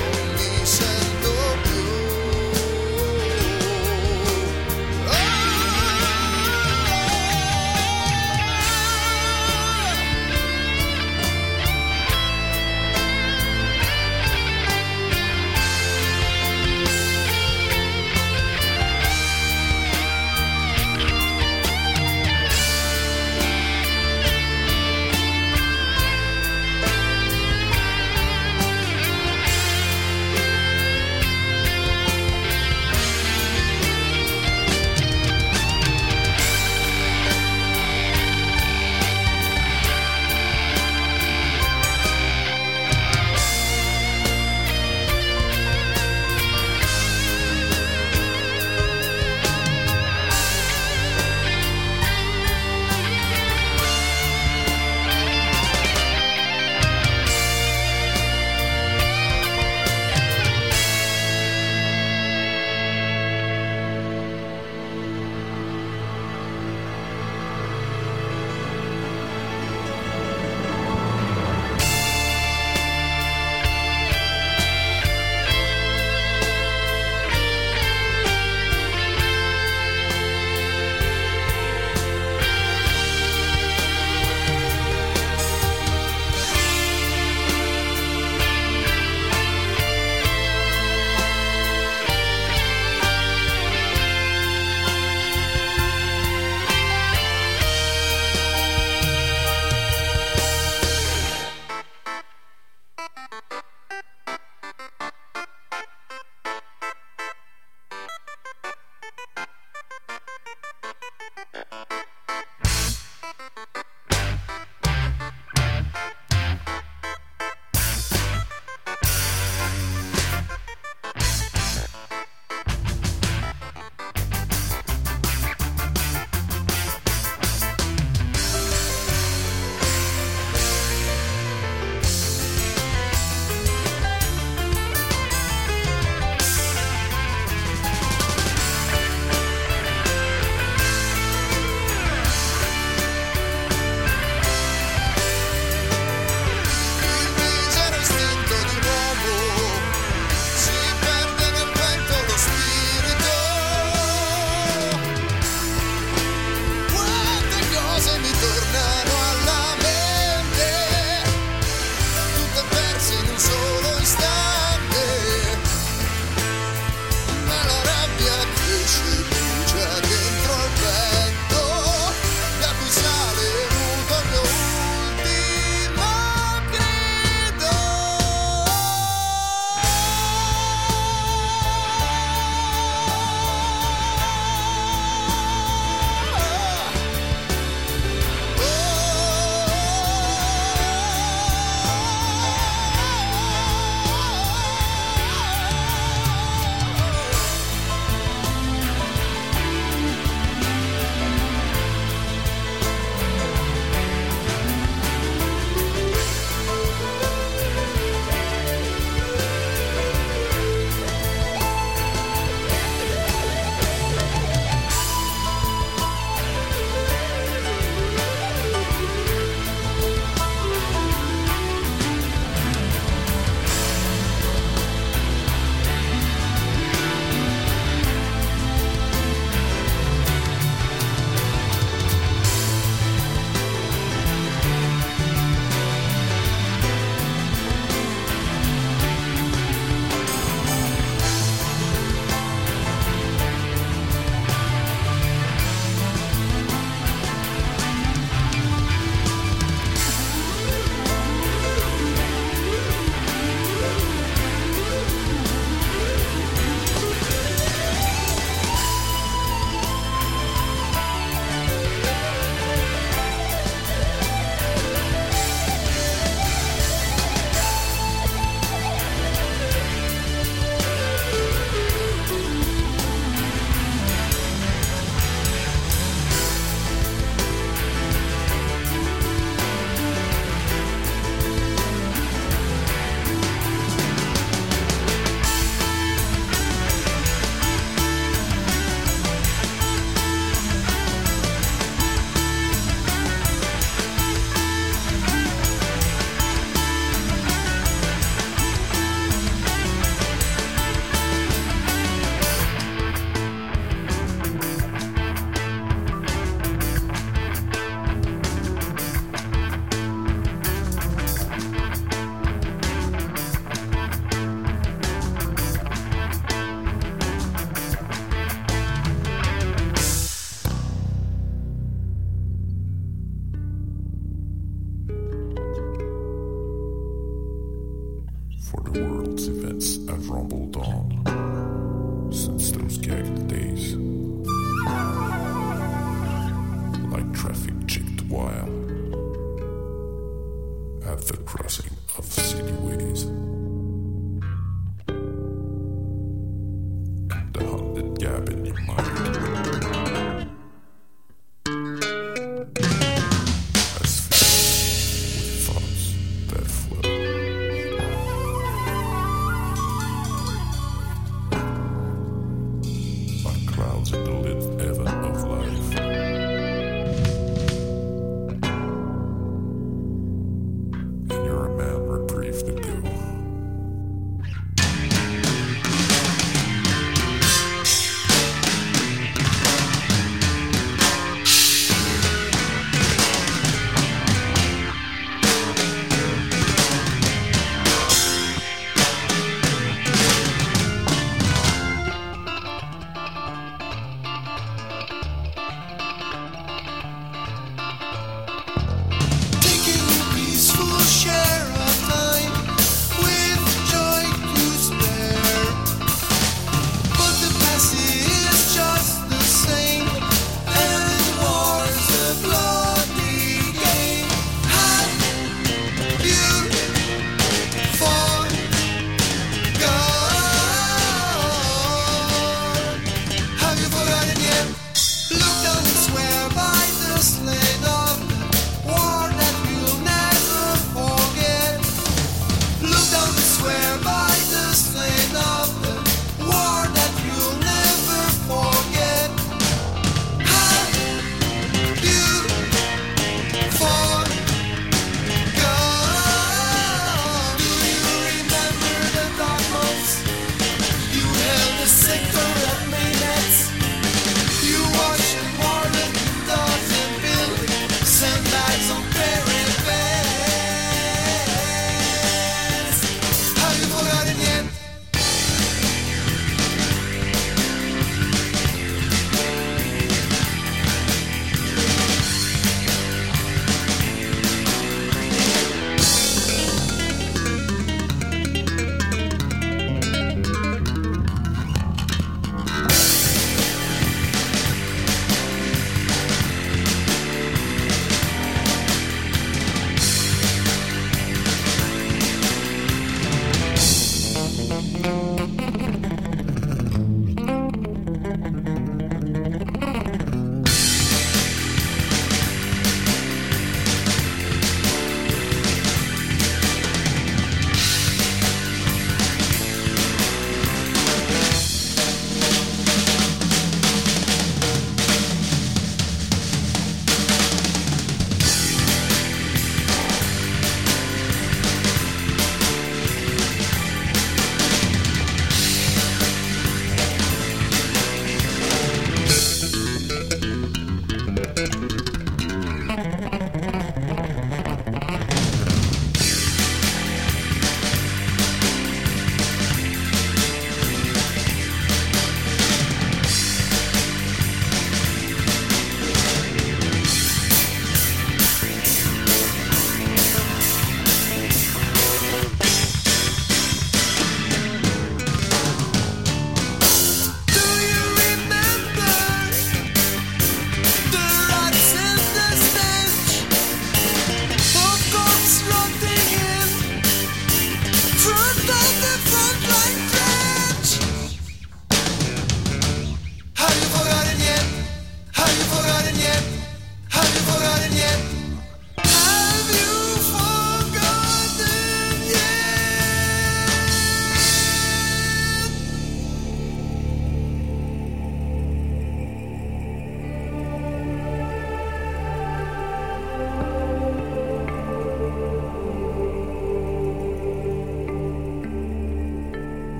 N: for the world's events have rumbled on since those gagged days. Like traffic chipped wire at the crossing of city ways. And the haunted gap in your mind.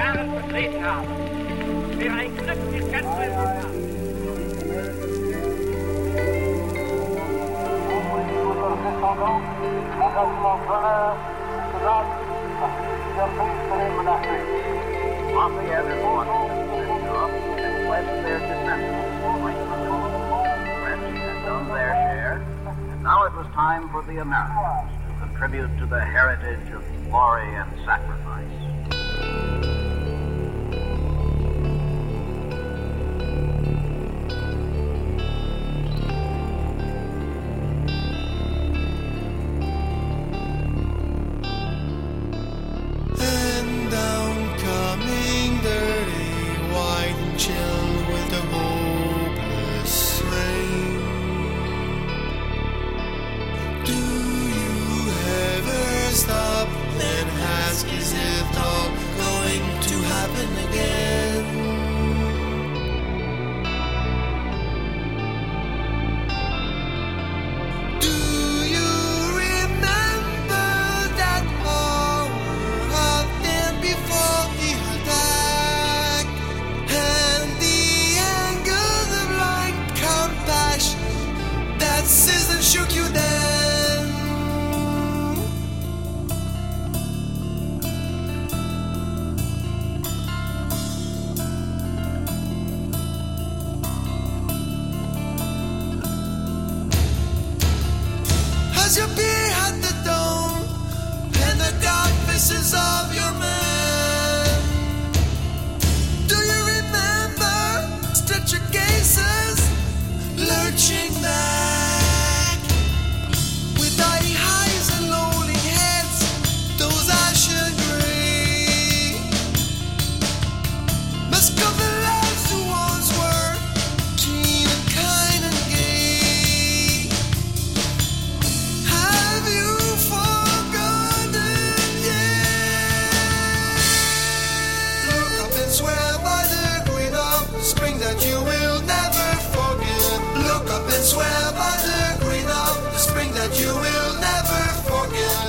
O: Jahren vertreten habe. Wäre ein Glück, dies ganz Resultat.
P: Lafayette and Washington stood up and pledged their descendants to the French had done their share, and now it was time for the Americans to contribute to the heritage of glory and sacrifice.
J: And down coming dirty, white and chill with the hopeless rain. Do you ever stop and ask, is it all going to happen again? Do you remember that hour of then before the attack? And the anger, the blind compassion that seized and shook you then? As you peer at the dome and the dark faces of your men, do you remember stretcher cases lurching back with dying eyes and lolling heads, those ashen gray mask of the lives who once were keen and kind and gay? Have you forgotten yet? Look up and swear by the queen of spring that you will never forget. Look up and swear by the queen of spring that you will never forget.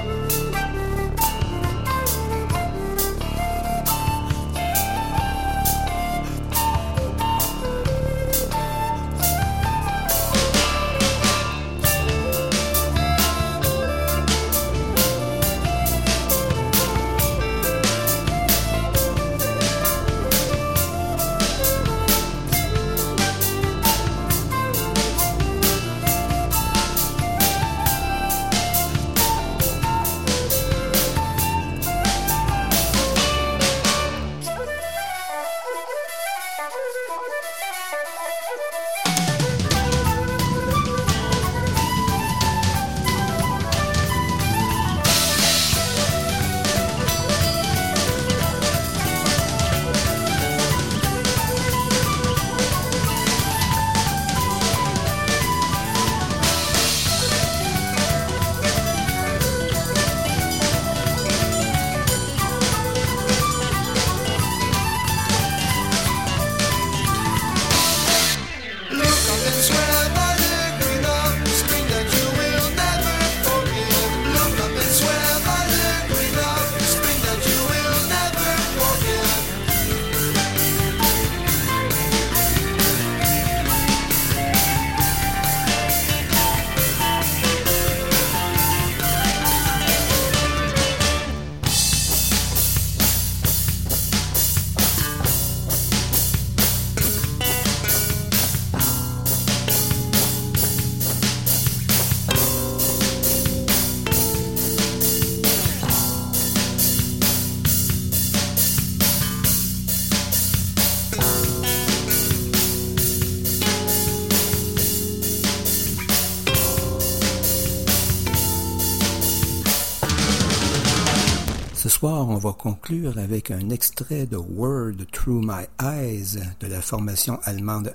C: Ce soir, on va conclure avec un extrait de Word Through My Eyes de la formation allemande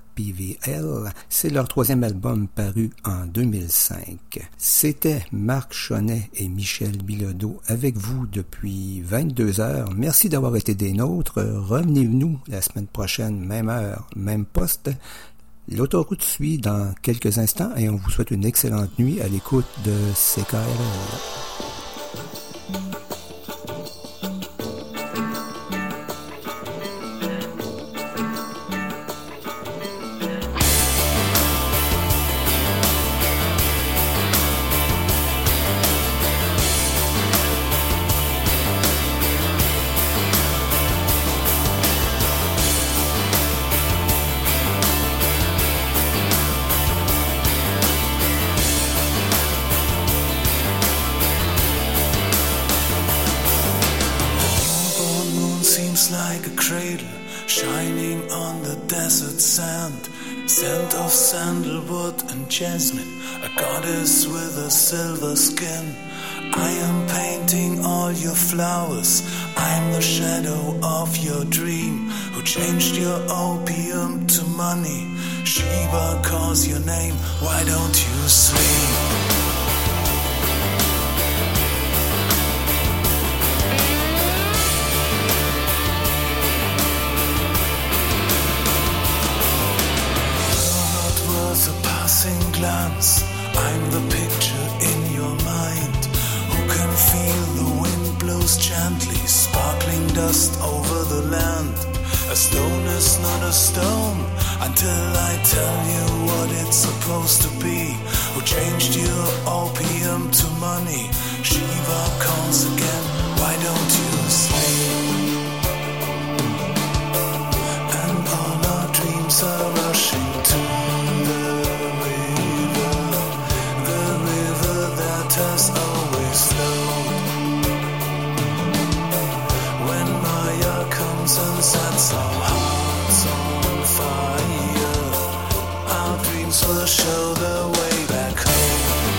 C: RPVL. C'est leur troisième album paru en 2005. C'était Marc Chonnet et Michel Bilodeau avec vous depuis 22 heures. Merci d'avoir été des nôtres. Revenez-nous la semaine prochaine, même heure, même poste. L'autoroute suit dans quelques instants et on vous souhaite une excellente nuit à l'écoute de CKRL.
Q: seems like a cradle shining on the desert sand. Scent of sandalwood and jasmine, a goddess with a silver skin. I am painting all your flowers. I'm the shadow of your dream, who changed your opium to money. Shiva calls your name, why don't you sleep? Glance. I'm the picture in your mind, who can feel the wind blows gently, sparkling dust over the land. A stone is not a stone until I tell you what it's supposed to be. Who changed your opium to money? Shiva calls again, why don't you sleep? And all our dreams are rushing to has always flowed. When Maya comes and sets our hearts on fire, our dreams will show the way back home.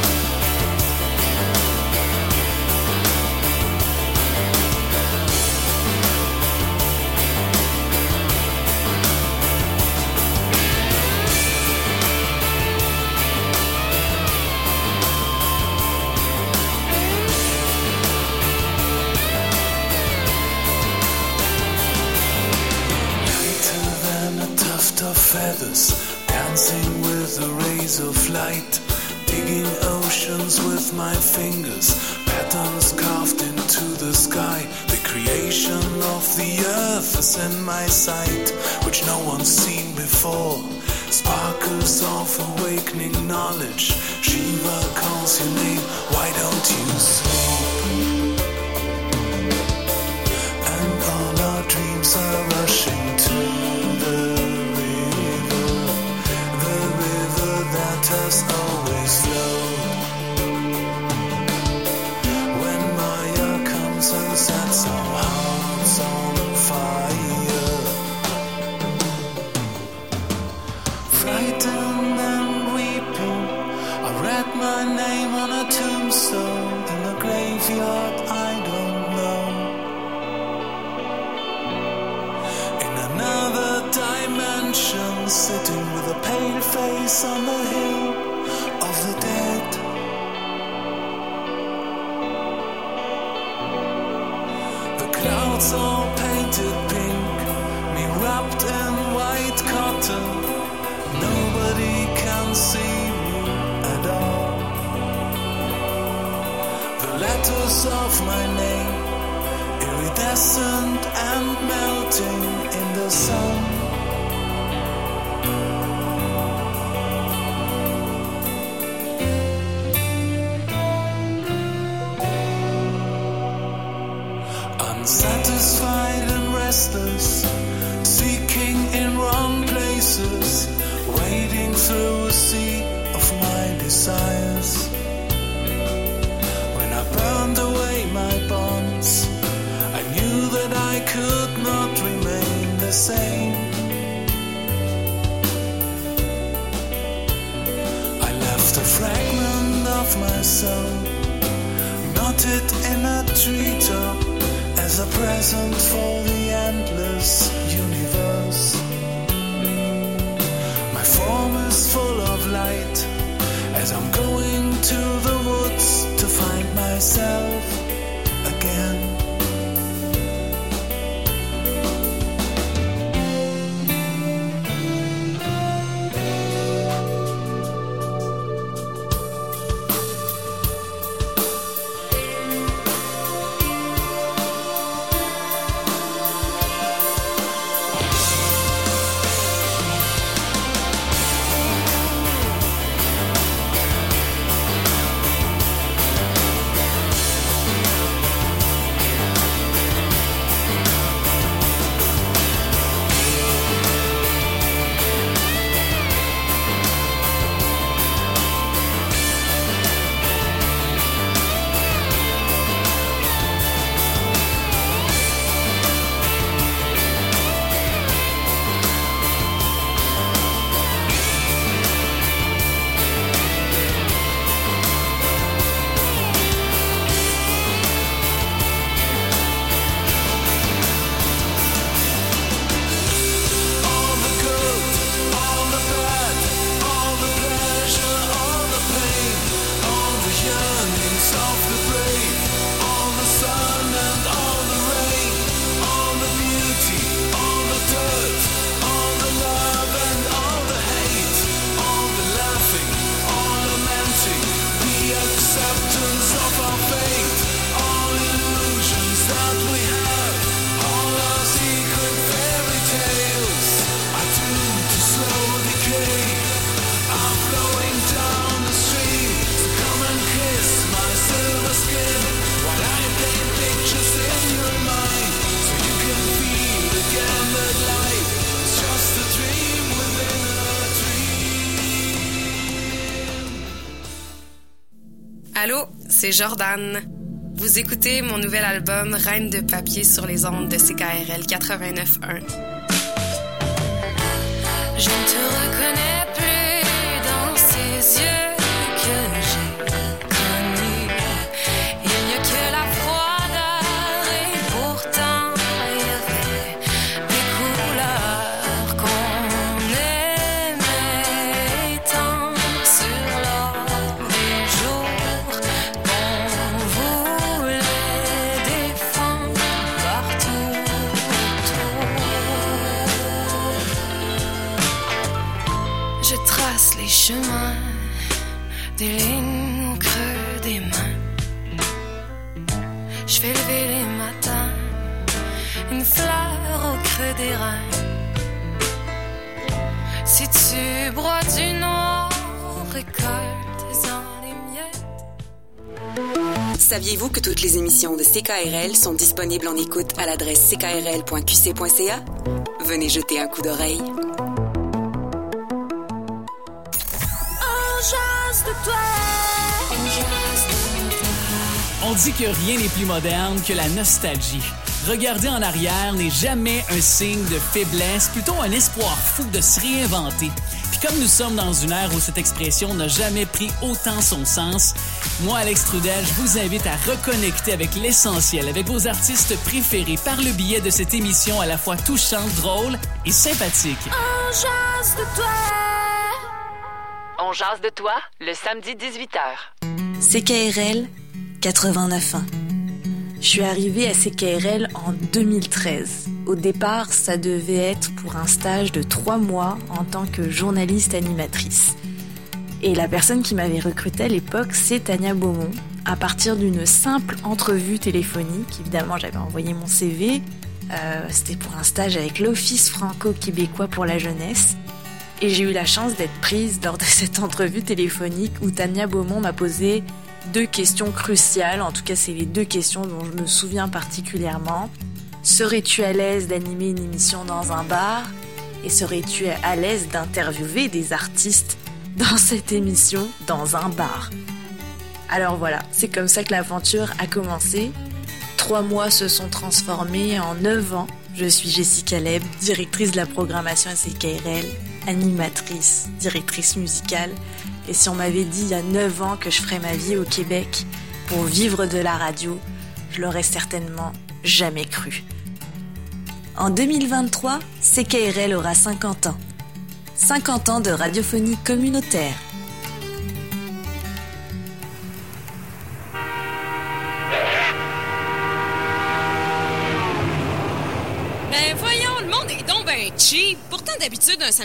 Q: Feathers, dancing with the rays of light, digging oceans with my fingers, patterns carved into the sky. The creation of the earth is in my sight, which no one's seen before. Sparkles of awakening knowledge. Shiva calls your name, why don't you sleep? And all our dreams are rushing to the that has always flowed. When Maya comes and sets our hearts on fire, frightened and weeping, I read my name on a tombstone in a graveyard I don't know. In another dimension, sitting with a pale face on the hill of the dead. The clouds all painted pink, me wrapped in white cotton. Nobody can see me at all. The letters of my name, iridescent and melting in the sun. Unsatisfied and restless, seeking in wrong places, wading through a sea of my desires. When I burned away my bonds, I knew that I could not remain the same. I left a fragment of my soul, knotted in a treetop, as a present for the endless universe. My form is full of light, as I'm going to the woods to find myself again.
R: Allô, c'est Jordan. Vous écoutez mon nouvel album Reine de papier sur les ondes de CKRL 89.1.
G: Je ne te reconnais plus dans ces yeux que j'ai connus. Il n'y a que la froideur et pourtant il y avait des couleurs qu'on aimait tant sur l'or des jours qu'on voulait défendre partout autour. Je trace les chemins, des lignes au creux des mains. Je fais lever les matins, une fleur au creux des reins. Si tu broies du noir, récolte-en les miettes.
M: Saviez-vous que toutes les émissions de CKRL sont disponibles en écoute à l'adresse ckrl.qc.ca? Venez jeter un coup d'oreille.
S: On dit que rien n'est plus moderne que la nostalgie. Regarder en arrière n'est jamais un signe de faiblesse, plutôt un espoir fou de se réinventer. Puis comme nous sommes dans une ère où cette expression n'a jamais pris autant son sens, moi, Alex Trudel, je vous invite à reconnecter avec l'essentiel, avec vos artistes préférés par le biais de cette émission à la fois touchante, drôle et sympathique.
G: On jase de toi.
B: On jase de toi, le samedi 18h.
T: CKRL 89.1. Je suis arrivée à CKRL en 2013. Au départ, ça devait être pour un stage de 3 mois en tant que journaliste animatrice. Et la personne qui m'avait recrutée à l'époque, c'est Tania Beaumont. À partir d'une simple entrevue téléphonique, évidemment j'avais envoyé mon CV, c'était pour un stage avec l'Office franco-québécois pour la jeunesse. Et j'ai eu la chance d'être prise lors de cette entrevue téléphonique où Tania Beaumont m'a posé 2 questions cruciales. En tout cas, c'est les 2 questions dont je me souviens particulièrement. Serais-tu à l'aise d'animer une émission dans un bar? Et serais-tu à l'aise d'interviewer des artistes dans cette émission dans un bar? Alors voilà, c'est comme ça que l'aventure a commencé. 3 mois se sont transformés en 9 ans. Je suis Jessica Leb, directrice de la programmation à CKRL, animatrice, directrice musicale. Et si on m'avait dit il y a 9 ans que je ferais ma vie au Québec pour vivre de la radio, je l'aurais certainement jamais cru. En 2023, CKRL aura 50 ans. 50 ans de radiophonie communautaire.
I: Ben voyons, le monde est donc ben cheap. Pourtant, d'habitude, un